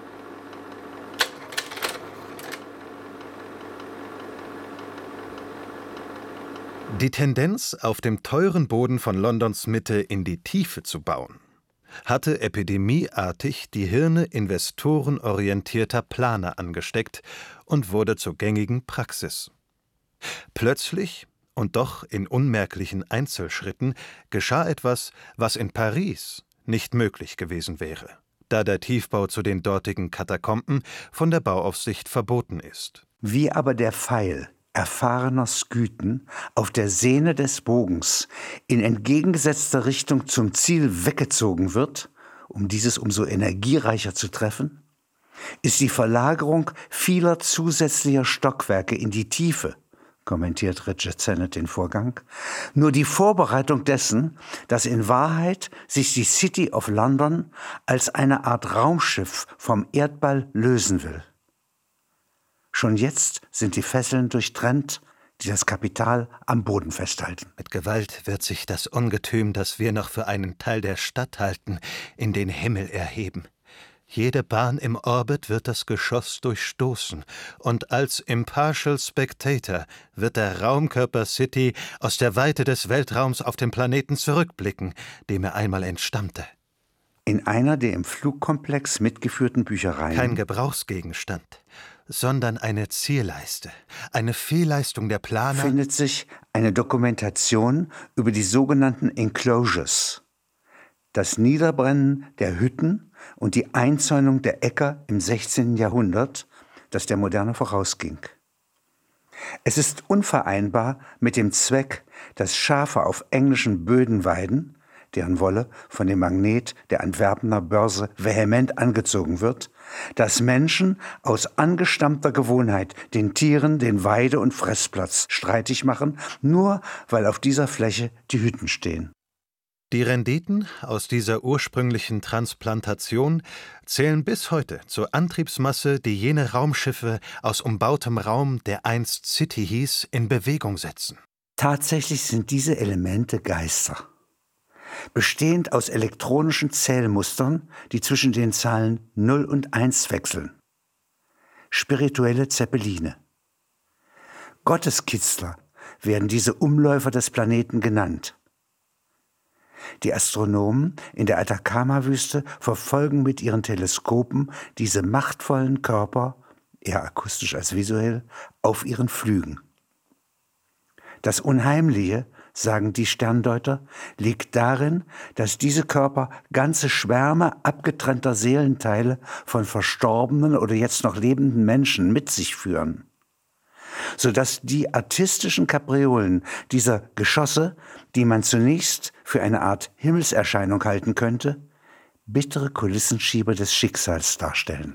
Die Tendenz, auf dem teuren Boden von Londons Mitte in die Tiefe zu bauen, hatte epidemieartig die Hirne investorenorientierter Planer angesteckt und wurde zur gängigen Praxis. Plötzlich, und doch in unmerklichen Einzelschritten, geschah etwas, was in Paris nicht möglich gewesen wäre, da der Tiefbau zu den dortigen Katakomben von der Bauaufsicht verboten ist. Wie aber der Pfeil erfahrener Skythen auf der Sehne des Bogens in entgegengesetzter Richtung zum Ziel weggezogen wird, um dieses umso energiereicher zu treffen, ist die Verlagerung vieler zusätzlicher Stockwerke in die Tiefe, kommentiert Richard Sennett den Vorgang, nur die Vorbereitung dessen, dass in Wahrheit sich die City of London als eine Art Raumschiff vom Erdball lösen will. Schon jetzt sind die Fesseln durchtrennt, die das Kapital am Boden festhalten. Mit Gewalt wird sich das Ungetüm, das wir noch für einen Teil der Stadt halten, in den Himmel erheben. Jede Bahn im Orbit wird das Geschoss durchstoßen, und als Impartial Spectator wird der Raumkörper City aus der Weite des Weltraums auf den Planeten zurückblicken, dem er einmal entstammte. In einer der im Flugkomplex mitgeführten Büchereien. Kein Gebrauchsgegenstand, sondern eine Zierleiste, eine Fehlleistung der Planer. Findet sich eine Dokumentation über die sogenannten Enclosures. Das Niederbrennen der Hütten und die Einzäunung der Äcker im sechzehnten Jahrhundert, das der Moderne vorausging. Es ist unvereinbar mit dem Zweck, dass Schafe auf englischen Böden weiden, deren Wolle von dem Magnet der Antwerpener Börse vehement angezogen wird, dass Menschen aus angestammter Gewohnheit den Tieren den Weide- und Fressplatz streitig machen, nur weil auf dieser Fläche die Hütten stehen. Die Renditen aus dieser ursprünglichen Transplantation zählen bis heute zur Antriebsmasse, die jene Raumschiffe aus umbautem Raum, der einst City hieß, in Bewegung setzen. Tatsächlich sind diese Elemente Geister, bestehend aus elektronischen Zählmustern, die zwischen den Zahlen null und eins wechseln. Spirituelle Zeppeline. Gotteskitzler werden diese Umläufer des Planeten genannt. Die Astronomen in der Atacama-Wüste verfolgen mit ihren Teleskopen diese machtvollen Körper, eher akustisch als visuell, auf ihren Flügen. Das Unheimliche, sagen die Sterndeuter, liegt darin, dass diese Körper ganze Schwärme abgetrennter Seelenteile von verstorbenen oder jetzt noch lebenden Menschen mit sich führen, sodass die artistischen Kapriolen dieser Geschosse, die man zunächst für eine Art Himmelserscheinung halten könnte, bittere Kulissenschieber des Schicksals darstellen.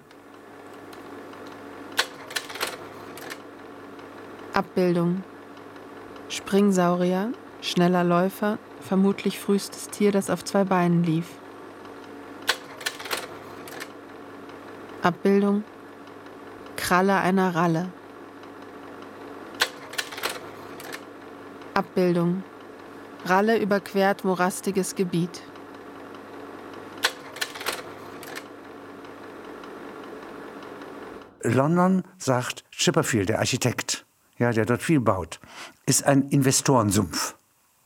Abbildung. Springsaurier, schneller Läufer, vermutlich frühestes Tier, das auf zwei Beinen lief. Abbildung. Kralle einer Ralle. Abbildung. Ralle überquert morastiges Gebiet. London, sagt Chipperfield, der Architekt, ja, der dort viel baut, ist ein Investorensumpf.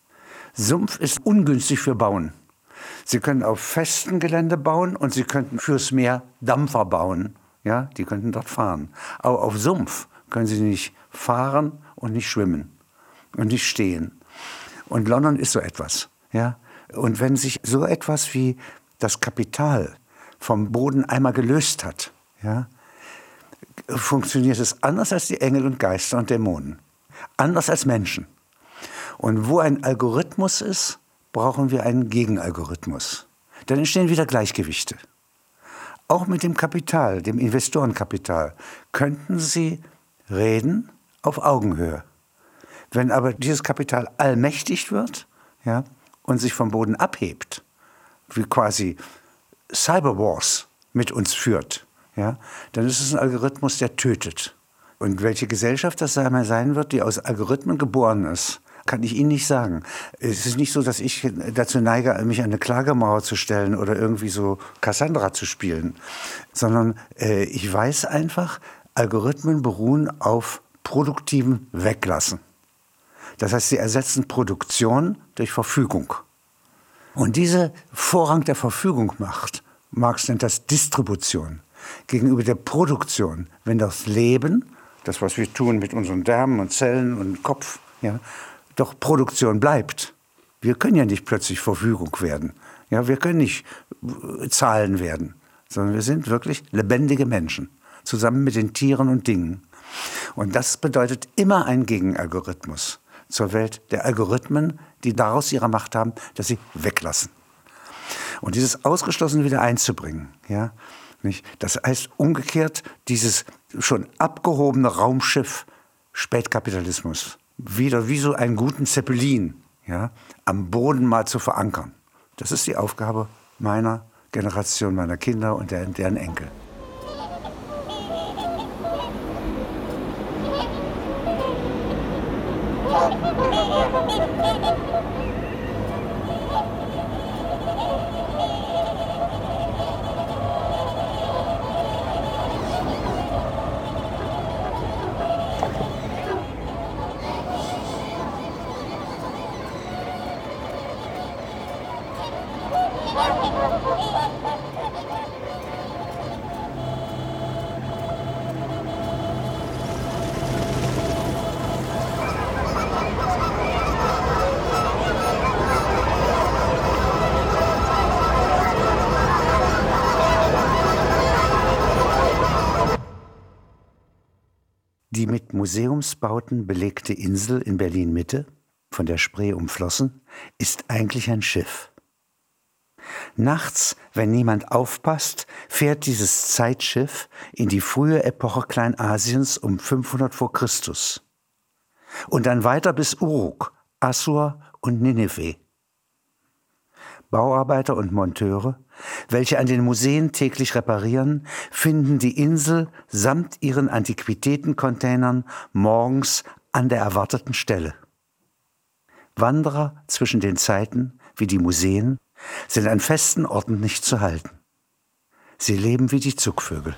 Sumpf ist ungünstig für Bauen. Sie können auf festem Gelände bauen und Sie könnten fürs Meer Dampfer bauen. Ja, die könnten dort fahren. Aber auf Sumpf können Sie nicht fahren und nicht schwimmen und nicht stehen. Und London ist so etwas. Ja? Und wenn sich so etwas wie das Kapital vom Boden einmal gelöst hat, ja, funktioniert es anders als die Engel und Geister und Dämonen. Anders als Menschen. Und wo ein Algorithmus ist, brauchen wir einen Gegenalgorithmus. Dann entstehen wieder Gleichgewichte. Auch mit dem Kapital, dem Investorenkapital, könnten Sie reden auf Augenhöhe. Wenn aber dieses Kapital allmächtig wird, ja, und sich vom Boden abhebt, wie quasi Cyberwars mit uns führt, ja, dann ist es ein Algorithmus, der tötet. Und welche Gesellschaft das einmal sein wird, die aus Algorithmen geboren ist, kann ich Ihnen nicht sagen. Es ist nicht so, dass ich dazu neige, mich an eine Klagemauer zu stellen oder irgendwie so Cassandra zu spielen, sondern äh, ich weiß einfach, Algorithmen beruhen auf produktivem Weglassen. Das heißt, sie ersetzen Produktion durch Verfügung. Und diese Vorrang der Verfügung macht, Marx nennt das Distribution, gegenüber der Produktion, wenn das Leben, das, was wir tun mit unseren Därmen und Zellen und Kopf, ja, doch Produktion bleibt. Wir können ja nicht plötzlich Verfügung werden. Ja, wir können nicht Zahlen werden, sondern wir sind wirklich lebendige Menschen, zusammen mit den Tieren und Dingen. Und das bedeutet immer ein Gegenalgorithmus zur Welt der Algorithmen, die daraus ihre Macht haben, dass sie weglassen. Und dieses Ausgeschlossene wieder einzubringen, ja, nicht? Das heißt umgekehrt, dieses schon abgehobene Raumschiff Spätkapitalismus wieder wie so einen guten Zeppelin, ja, am Boden mal zu verankern. Das ist die Aufgabe meiner Generation, meiner Kinder und deren, deren Enkel. Die mit Museumsbauten belegte Insel in Berlin-Mitte, von der Spree umflossen, ist eigentlich ein Schiff. Nachts, wenn niemand aufpasst, fährt dieses Zeitschiff in die frühe Epoche Kleinasiens um fünfhundert vor Christus und dann weiter bis Uruk, Assur und Ninive. Bauarbeiter und Monteure, welche an den Museen täglich reparieren, finden die Insel samt ihren Antiquitätencontainern morgens an der erwarteten Stelle. Wanderer zwischen den Zeiten, wie die Museen, sind an festen Orten nicht zu halten. Sie leben wie die Zugvögel.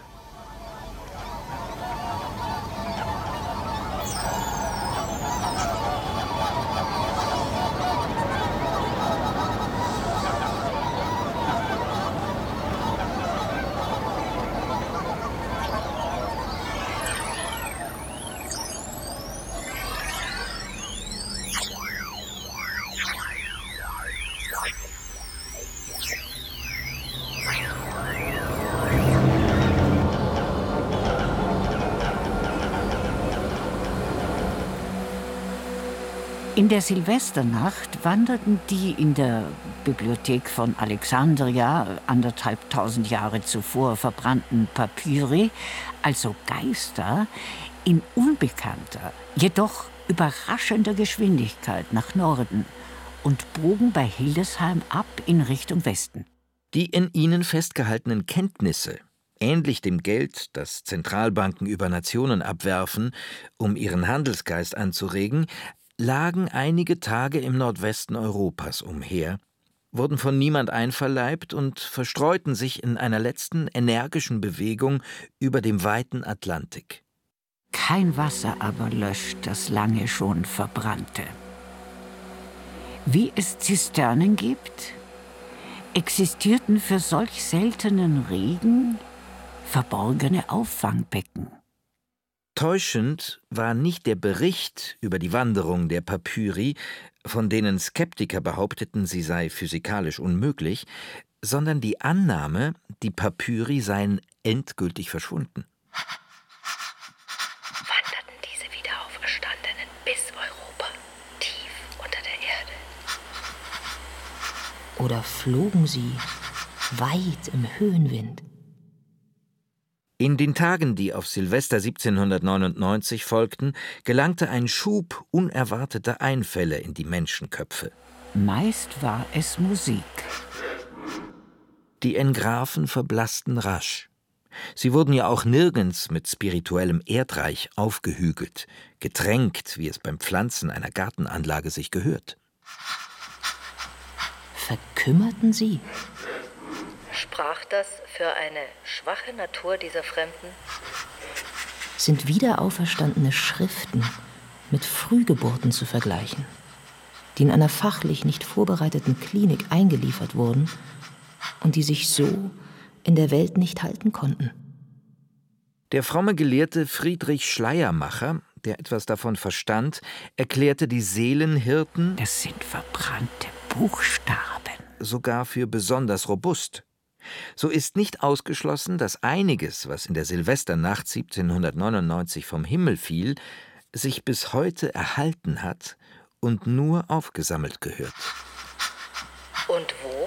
In der Silvesternacht wanderten die in der Bibliothek von Alexandria anderthalbtausend Jahre zuvor verbrannten Papyri, also Geister, in unbekannter, jedoch überraschender Geschwindigkeit nach Norden und bogen bei Hildesheim ab in Richtung Westen. Die in ihnen festgehaltenen Kenntnisse, ähnlich dem Geld, das Zentralbanken über Nationen abwerfen, um ihren Handelsgeist anzuregen, lagen einige Tage im Nordwesten Europas umher, wurden von niemand einverleibt und verstreuten sich in einer letzten energischen Bewegung über dem weiten Atlantik. Kein Wasser aber löscht das lange schon Verbrannte. Wie es Zisternen gibt, existierten für solch seltenen Regen verborgene Auffangbecken. Täuschend war nicht der Bericht über die Wanderung der Papyri, von denen Skeptiker behaupteten, sie sei physikalisch unmöglich, sondern die Annahme, die Papyri seien endgültig verschwunden. Wanderten diese Wiederauferstandenen bis Europa, tief unter der Erde? Oder flogen sie weit im Höhenwind? In den Tagen, die auf Silvester siebzehnhundertneunundneunzig folgten, gelangte ein Schub unerwarteter Einfälle in die Menschenköpfe. Meist war es Musik. Die Engraven verblassten rasch. Sie wurden ja auch nirgends mit spirituellem Erdreich aufgehügelt, getränkt, wie es beim Pflanzen einer Gartenanlage sich gehört. Verkümmerten sie? Sprach das für eine schwache Natur dieser Fremden? Sind wiederauferstandene Schriften mit Frühgeburten zu vergleichen, die in einer fachlich nicht vorbereiteten Klinik eingeliefert wurden und die sich so in der Welt nicht halten konnten? Der fromme Gelehrte Friedrich Schleiermacher, der etwas davon verstand, erklärte die Seelenhirten, das sind verbrannte Buchstaben, sogar für besonders robust. So ist nicht ausgeschlossen, dass einiges, was in der Silvesternacht siebzehnhundertneunundneunzig vom Himmel fiel, sich bis heute erhalten hat und nur aufgesammelt gehört. Und wo?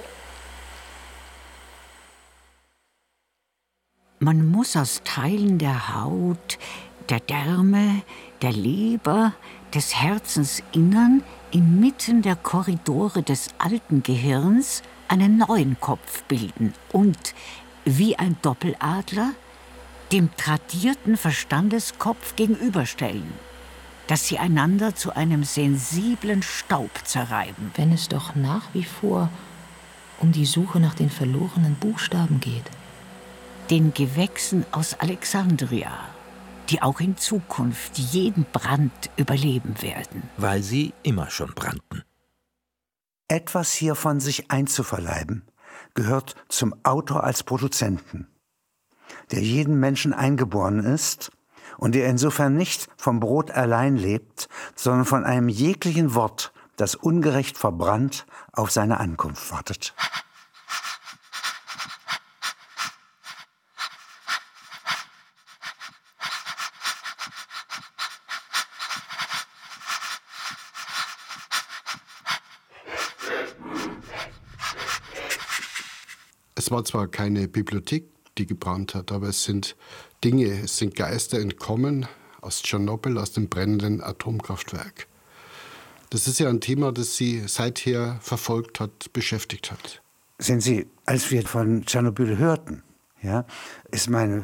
Man muss aus Teilen der Haut der Därme, der Leber, des Herzensinnern inmitten der Korridore des alten Gehirns einen neuen Kopf bilden und, wie ein Doppeladler, dem tradierten Verstandeskopf gegenüberstellen, dass sie einander zu einem sensiblen Staub zerreiben. Wenn es doch nach wie vor um die Suche nach den verlorenen Buchstaben geht. Den Gewächsen aus Alexandria, die auch in Zukunft jeden Brand überleben werden. Weil sie immer schon brannten. Etwas hiervon sich einzuverleiben, gehört zum Autor als Produzenten, der jeden Menschen eingeboren ist und der insofern nicht vom Brot allein lebt, sondern von einem jeglichen Wort, das ungerecht verbrannt auf seine Ankunft wartet. Es war zwar keine Bibliothek, die gebrannt hat, aber es sind Dinge, es sind Geister entkommen aus Tschernobyl, aus dem brennenden Atomkraftwerk. Das ist ja ein Thema, das Sie seither verfolgt hat, beschäftigt hat. Sehen Sie, als wir von Tschernobyl hörten, ja, ist meine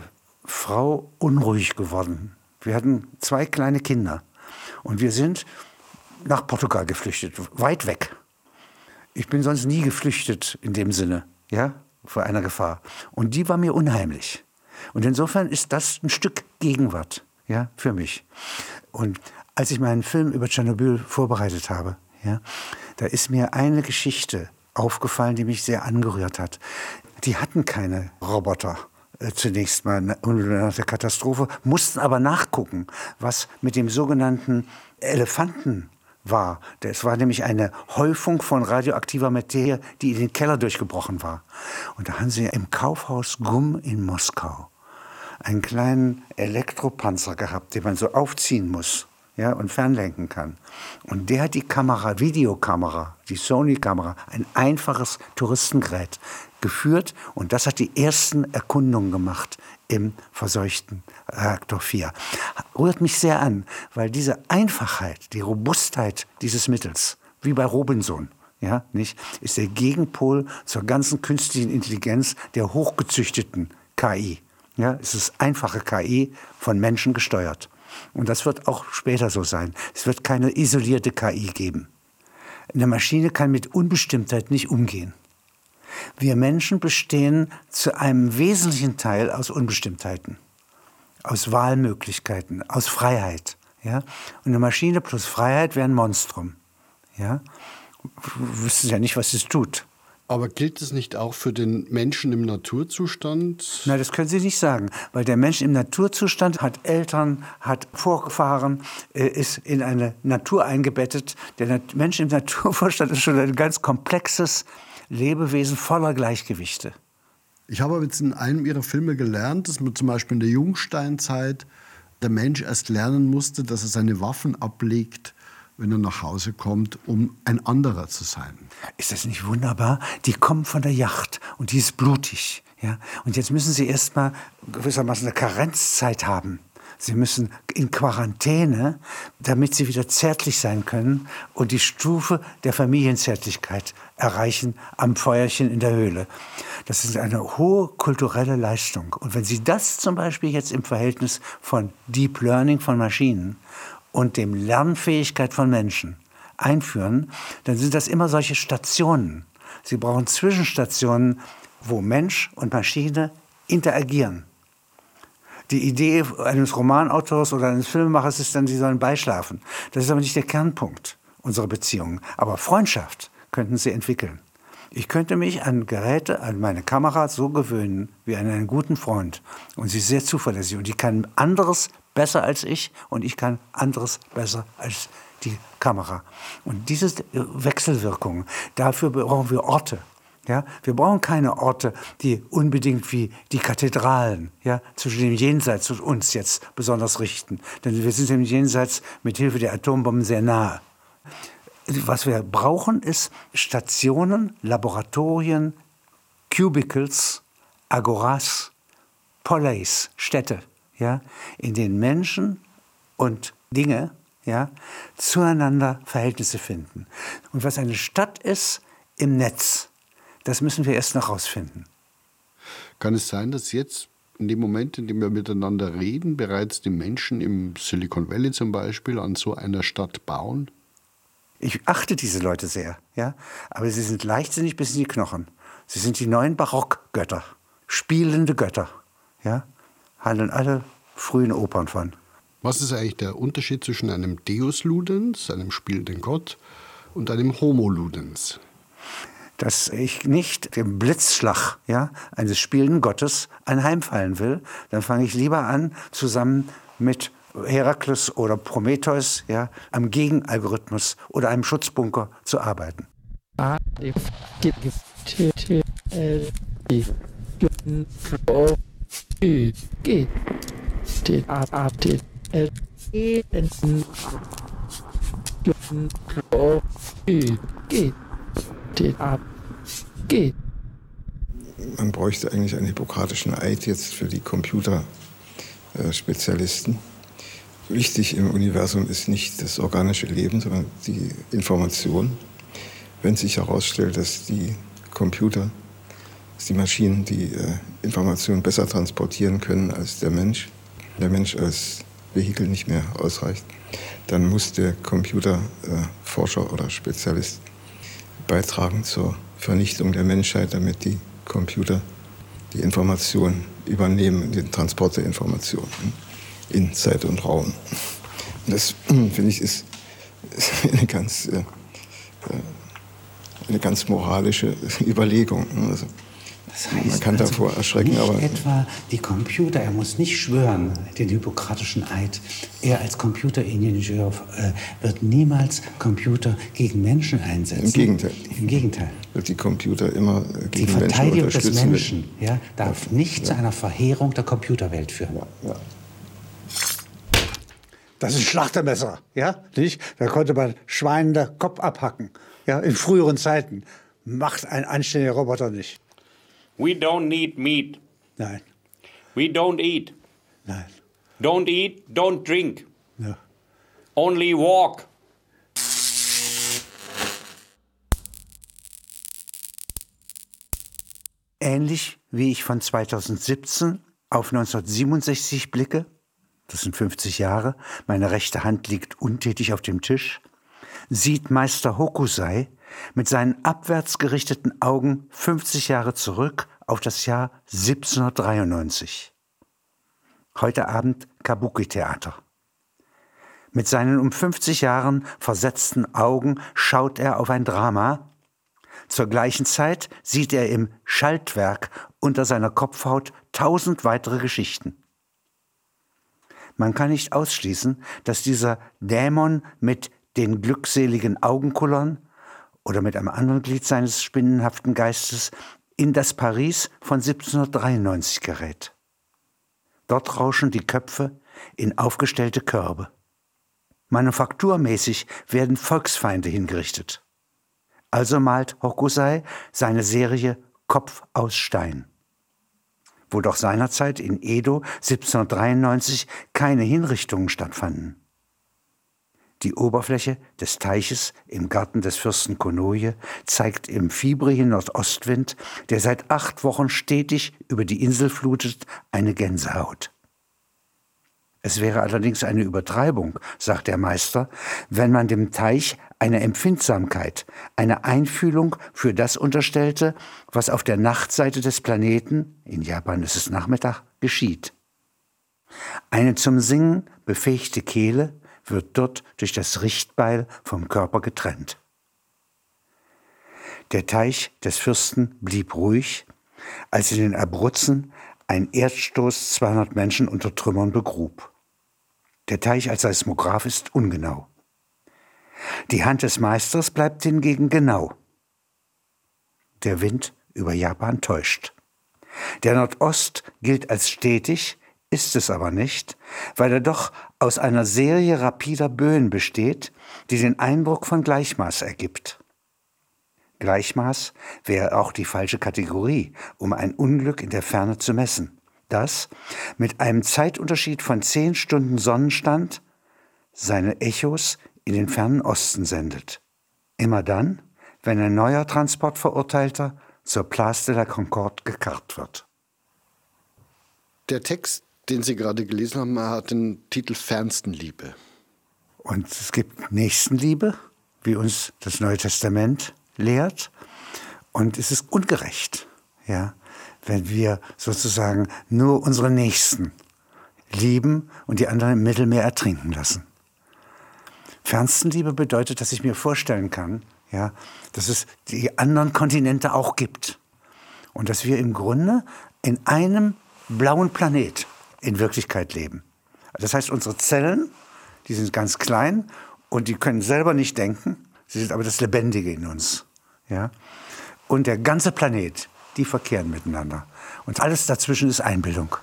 Frau unruhig geworden. Wir hatten zwei kleine Kinder und wir sind nach Portugal geflüchtet, weit weg. Ich bin sonst nie geflüchtet in dem Sinne, ja, vor einer Gefahr. Und die war mir unheimlich. Und insofern ist das ein Stück Gegenwart, ja, für mich. Und als ich meinen Film über Tschernobyl vorbereitet habe, ja, da ist mir eine Geschichte aufgefallen, die mich sehr angerührt hat. Die hatten keine Roboter äh, zunächst mal nach der Katastrophe, mussten aber nachgucken, was mit dem sogenannten Elefanten war. Es war nämlich eine Häufung von radioaktiver Materie, die in den Keller durchgebrochen war. Und da haben sie im Kaufhaus Gumm in Moskau einen kleinen Elektropanzer gehabt, den man so aufziehen muss, ja, und fernlenken kann. Und der hat die Kamera, Videokamera, die Sony-Kamera, ein einfaches Touristengerät geführt. Und das hat die ersten Erkundungen gemacht im verseuchten Reaktor vier. Rührt mich sehr an, weil diese Einfachheit, die Robustheit dieses Mittels, wie bei Robinson, ja, nicht, ist der Gegenpol zur ganzen künstlichen Intelligenz der hochgezüchteten K I. Ja, es ist einfache K I, von Menschen gesteuert. Und das wird auch später so sein. Es wird keine isolierte K I geben. Eine Maschine kann mit Unbestimmtheit nicht umgehen. Wir Menschen bestehen zu einem wesentlichen Teil aus Unbestimmtheiten, aus Wahlmöglichkeiten, aus Freiheit. Ja? Und eine Maschine plus Freiheit wäre ein Monstrum. Ja? Wir wissen ja nicht, was es tut. Aber gilt es nicht auch für den Menschen im Naturzustand? Nein, das können Sie nicht sagen, weil der Mensch im Naturzustand hat Eltern, hat Vorfahren, ist in eine Natur eingebettet. Der Mensch im Naturzustand ist schon ein ganz komplexes Lebewesen voller Gleichgewichte. Ich habe jetzt in einem Ihrer Filme gelernt, dass man zum Beispiel in der Jungsteinzeit der Mensch erst lernen musste, dass er seine Waffen ablegt, wenn er nach Hause kommt, um ein anderer zu sein. Ist das nicht wunderbar? Die kommen von der Yacht und die ist blutig. Ja? Und jetzt müssen sie erst mal gewissermaßen eine Karenzzeit haben. Sie müssen in Quarantäne, damit sie wieder zärtlich sein können und die Stufe der Familienzärtlichkeit erreichen am Feuerchen in der Höhle. Das ist eine hohe kulturelle Leistung. Und wenn Sie das zum Beispiel jetzt im Verhältnis von Deep Learning von Maschinen und dem Lernfähigkeit von Menschen einführen, dann sind das immer solche Stationen. Sie brauchen Zwischenstationen, wo Mensch und Maschine interagieren. Die Idee eines Romanautors oder eines Filmemachers ist dann, sie sollen beischlafen. Das ist aber nicht der Kernpunkt unserer Beziehungen. Aber Freundschaft könnten sie entwickeln. Ich könnte mich an Geräte, an meine Kamera so gewöhnen wie an einen guten Freund. Und sie ist sehr zuverlässig. Und die kann anderes besser als ich und ich kann anderes besser als die Kamera. Und diese Wechselwirkung, dafür brauchen wir Orte. Ja, wir brauchen keine Orte, die unbedingt wie die Kathedralen, ja, zwischen dem Jenseits und uns jetzt besonders richten. Denn wir sind dem Jenseits mit Hilfe der Atombomben sehr nahe. Was wir brauchen, ist Stationen, Laboratorien, Cubicles, Agoras, Polleis, Städte. ja, in denen Menschen und Dinge, ja, zueinander Verhältnisse finden. Und was eine Stadt ist im Netz, das müssen wir erst noch rausfinden. Kann es sein, dass jetzt in dem Moment, in dem wir miteinander reden, bereits die Menschen im Silicon Valley zum Beispiel an so einer Stadt bauen? Ich achte diese Leute sehr, ja, aber sie sind leichtsinnig bis in die Knochen. Sie sind die neuen Barockgötter, spielende Götter, ja, handeln alle frühen Opern von. Was ist eigentlich der Unterschied zwischen einem Deus Ludens, einem spielenden Gott, und einem Homo Ludens? Dass ich nicht dem Blitzschlag, ja, eines spielenden Gottes anheimfallen will, dann fange ich lieber an, zusammen mit Herakles oder Prometheus, ja, am Gegenalgorithmus oder einem Schutzbunker zu arbeiten. Man bräuchte eigentlich einen hippokratischen Eid jetzt für die Computerspezialisten. Wichtig im Universum ist nicht das organische Leben, sondern die Information. Wenn sich herausstellt, dass die Computer, dass die Maschinen die äh, Information besser transportieren können als der Mensch, der Mensch als Vehikel nicht mehr ausreicht, dann muss der Computerforscher äh, oder Spezialist beitragen zur Vernichtung der Menschheit, damit die Computer die Information übernehmen, den Transport der Informationen in Zeit und Raum. Und das, finde ich, ist, ist eine, ganz, äh, eine ganz moralische Überlegung. Also, das heißt, man kann also davor erschrecken, nicht aber etwa die Computer, er muss nicht schwören, den hippokratischen Eid. Er als Computeringenieur äh, wird niemals Computer gegen Menschen einsetzen. Im Gegenteil. Im Gegenteil. Wird die Computer immer gegen die Verteidigung Menschen des Menschen, ja, darf ja, nicht ja. zu einer Verheerung der Computerwelt führen. Ja, ja. Das ist ein Schlachtermesser, ja, nicht? Da konnte man Schweinen den Kopf abhacken, ja, in früheren Zeiten. Macht ein anständiger Roboter nicht. We don't need meat. Nein. We don't eat. Nein. Don't eat, don't drink. Ja. Only walk. Ähnlich wie ich von zweitausendsiebzehn auf neunzehnhundertsiebenundsechzig blicke, das sind fünfzig Jahre, meine rechte Hand liegt untätig auf dem Tisch, sieht Meister Hokusai mit seinen abwärts gerichteten Augen fünfzig Jahre zurück auf das Jahr siebzehnhundertdreiundneunzig. Heute Abend Kabuki-Theater. Mit seinen um fünfzig Jahren versetzten Augen schaut er auf ein Drama. Zur gleichen Zeit sieht er im Schaltwerk unter seiner Kopfhaut tausend weitere Geschichten. Man kann nicht ausschließen, dass dieser Dämon mit den glückseligen Augenkullern oder mit einem anderen Glied seines spinnenhaften Geistes in das Paris von siebzehnhundertdreiundneunzig gerät. Dort rauschen die Köpfe in aufgestellte Körbe. Manufakturmäßig werden Volksfeinde hingerichtet. Also malt Hokusai seine Serie Kopf aus Stein. Wo doch seinerzeit in Edo siebzehnhundertdreiundneunzig keine Hinrichtungen stattfanden. Die Oberfläche des Teiches im Garten des Fürsten Konoye zeigt im fiebrigen Nordostwind, der seit acht Wochen stetig über die Insel flutet, eine Gänsehaut. Es wäre allerdings eine Übertreibung, sagt der Meister, wenn man dem Teich eine Empfindsamkeit, eine Einfühlung für das unterstellte, was auf der Nachtseite des Planeten, in Japan ist es Nachmittag, geschieht. Eine zum Singen befähigte Kehle wird dort durch das Richtbeil vom Körper getrennt. Der Teich des Fürsten blieb ruhig, als in den Abruzzen ein Erdstoß zweihundert Menschen unter Trümmern begrub. Der Teich als Seismograph ist ungenau. Die Hand des Meisters bleibt hingegen genau. Der Wind über Japan täuscht. Der Nordost gilt als stetig, ist es aber nicht, weil er doch aus einer Serie rapider Böen besteht, die den Eindruck von Gleichmaß ergibt. Gleichmaß wäre auch die falsche Kategorie, um ein Unglück in der Ferne zu messen. das mit einem Zeitunterschied von zehn Stunden Sonnenstand seine Echos in den fernen Osten sendet. Immer dann, wenn ein neuer Transportverurteilter zur Place de la Concorde gekarrt wird. Der Text, den Sie gerade gelesen haben, hat den Titel Fernstenliebe. Und es gibt Nächstenliebe, wie uns das Neue Testament lehrt. Und es ist ungerecht, ja, wenn wir sozusagen nur unsere Nächsten lieben und die anderen im Mittelmeer ertrinken lassen. Fernstenliebe bedeutet, dass ich mir vorstellen kann, ja, dass es die anderen Kontinente auch gibt. Und dass wir im Grunde in einem blauen Planet in Wirklichkeit leben. Das heißt, unsere Zellen, die sind ganz klein und die können selber nicht denken. Sie sind aber das Lebendige in uns. Ja? Und der ganze Planet, die verkehren miteinander. Und alles dazwischen ist Einbildung.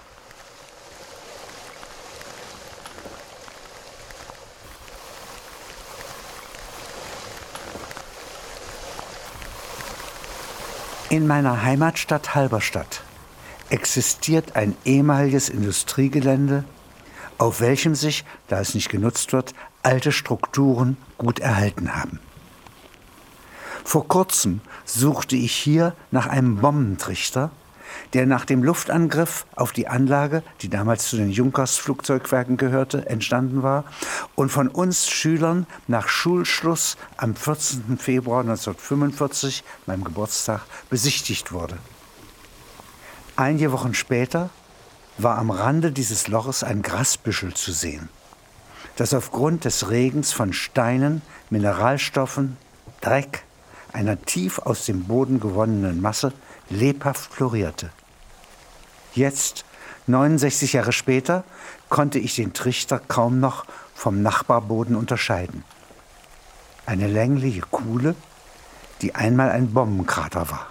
In meiner Heimatstadt Halberstadt existiert ein ehemaliges Industriegelände, auf welchem sich, da es nicht genutzt wird, alte Strukturen gut erhalten haben. Vor kurzem suchte ich hier nach einem Bombentrichter, der nach dem Luftangriff auf die Anlage, die damals zu den Junkers-Flugzeugwerken gehörte, entstanden war und von uns Schülern nach Schulschluss am vierzehnten Februar neunzehnhundertfünfundvierzig, meinem Geburtstag, besichtigt wurde. Einige Wochen später war am Rande dieses Loches ein Grasbüschel zu sehen, das aufgrund des Regens von Steinen, Mineralstoffen, Dreck, einer tief aus dem Boden gewonnenen Masse, lebhaft florierte. Jetzt, neunundsechzig Jahre später, konnte ich den Trichter kaum noch vom Nachbarboden unterscheiden. Eine längliche Kuhle, die einmal ein Bombenkrater war.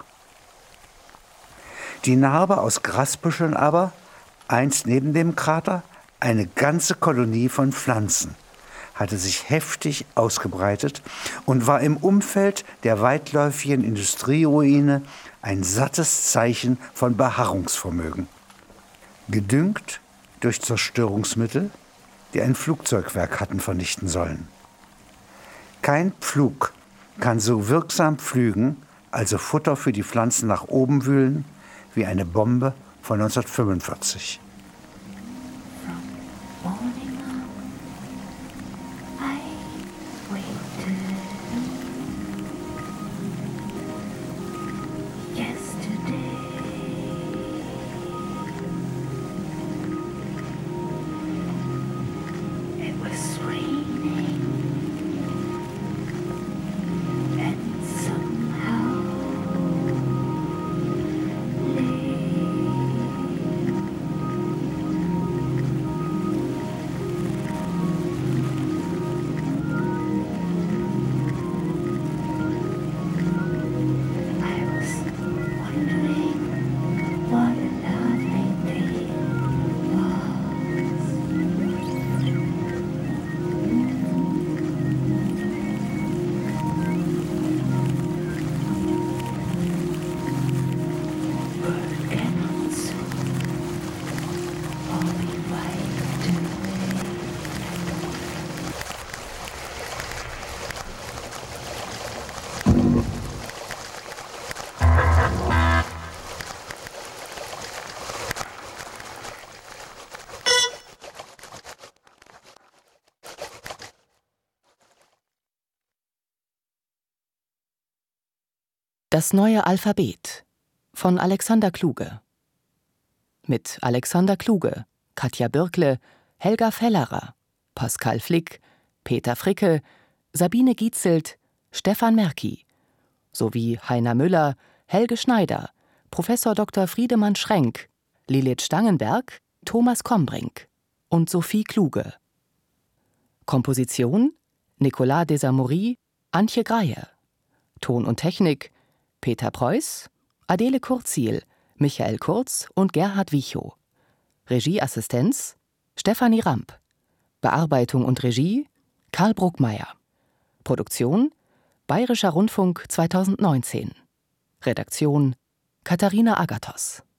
Die Narbe aus Grasbüscheln aber, einst neben dem Krater, eine ganze Kolonie von Pflanzen, hatte sich heftig ausgebreitet und war im Umfeld der weitläufigen Industrieruine ein sattes Zeichen von Beharrungsvermögen. Gedüngt durch Zerstörungsmittel, die ein Flugzeugwerk hatten vernichten sollen. Kein Pflug kann so wirksam pflügen, also Futter für die Pflanzen nach oben wühlen, wie eine Bombe von neunzehnhundertfünfundvierzig. Das neue Alphabet von Alexander Kluge. Mit Alexander Kluge, Katja Birkle, Helga Fellerer, Pascal Flick, Peter Fricke, Sabine Gietzelt, Stefan Merki sowie Heiner Müller, Helge Schneider, Professor Doktor Friedemann Schrenk, Lilith Stangenberg, Thomas Kombrink und Sophie Kluge. Komposition Nicolas Desamory, Antje Greie. Ton und Technik Peter Preuß, Adele Kurzil, Michael Kurz und Gerhard Wichow. Regieassistenz Stefanie Ramp. Bearbeitung und Regie Karl Bruckmeier. Produktion Bayerischer Rundfunk zweitausendneunzehn. Redaktion Katharina Agathos.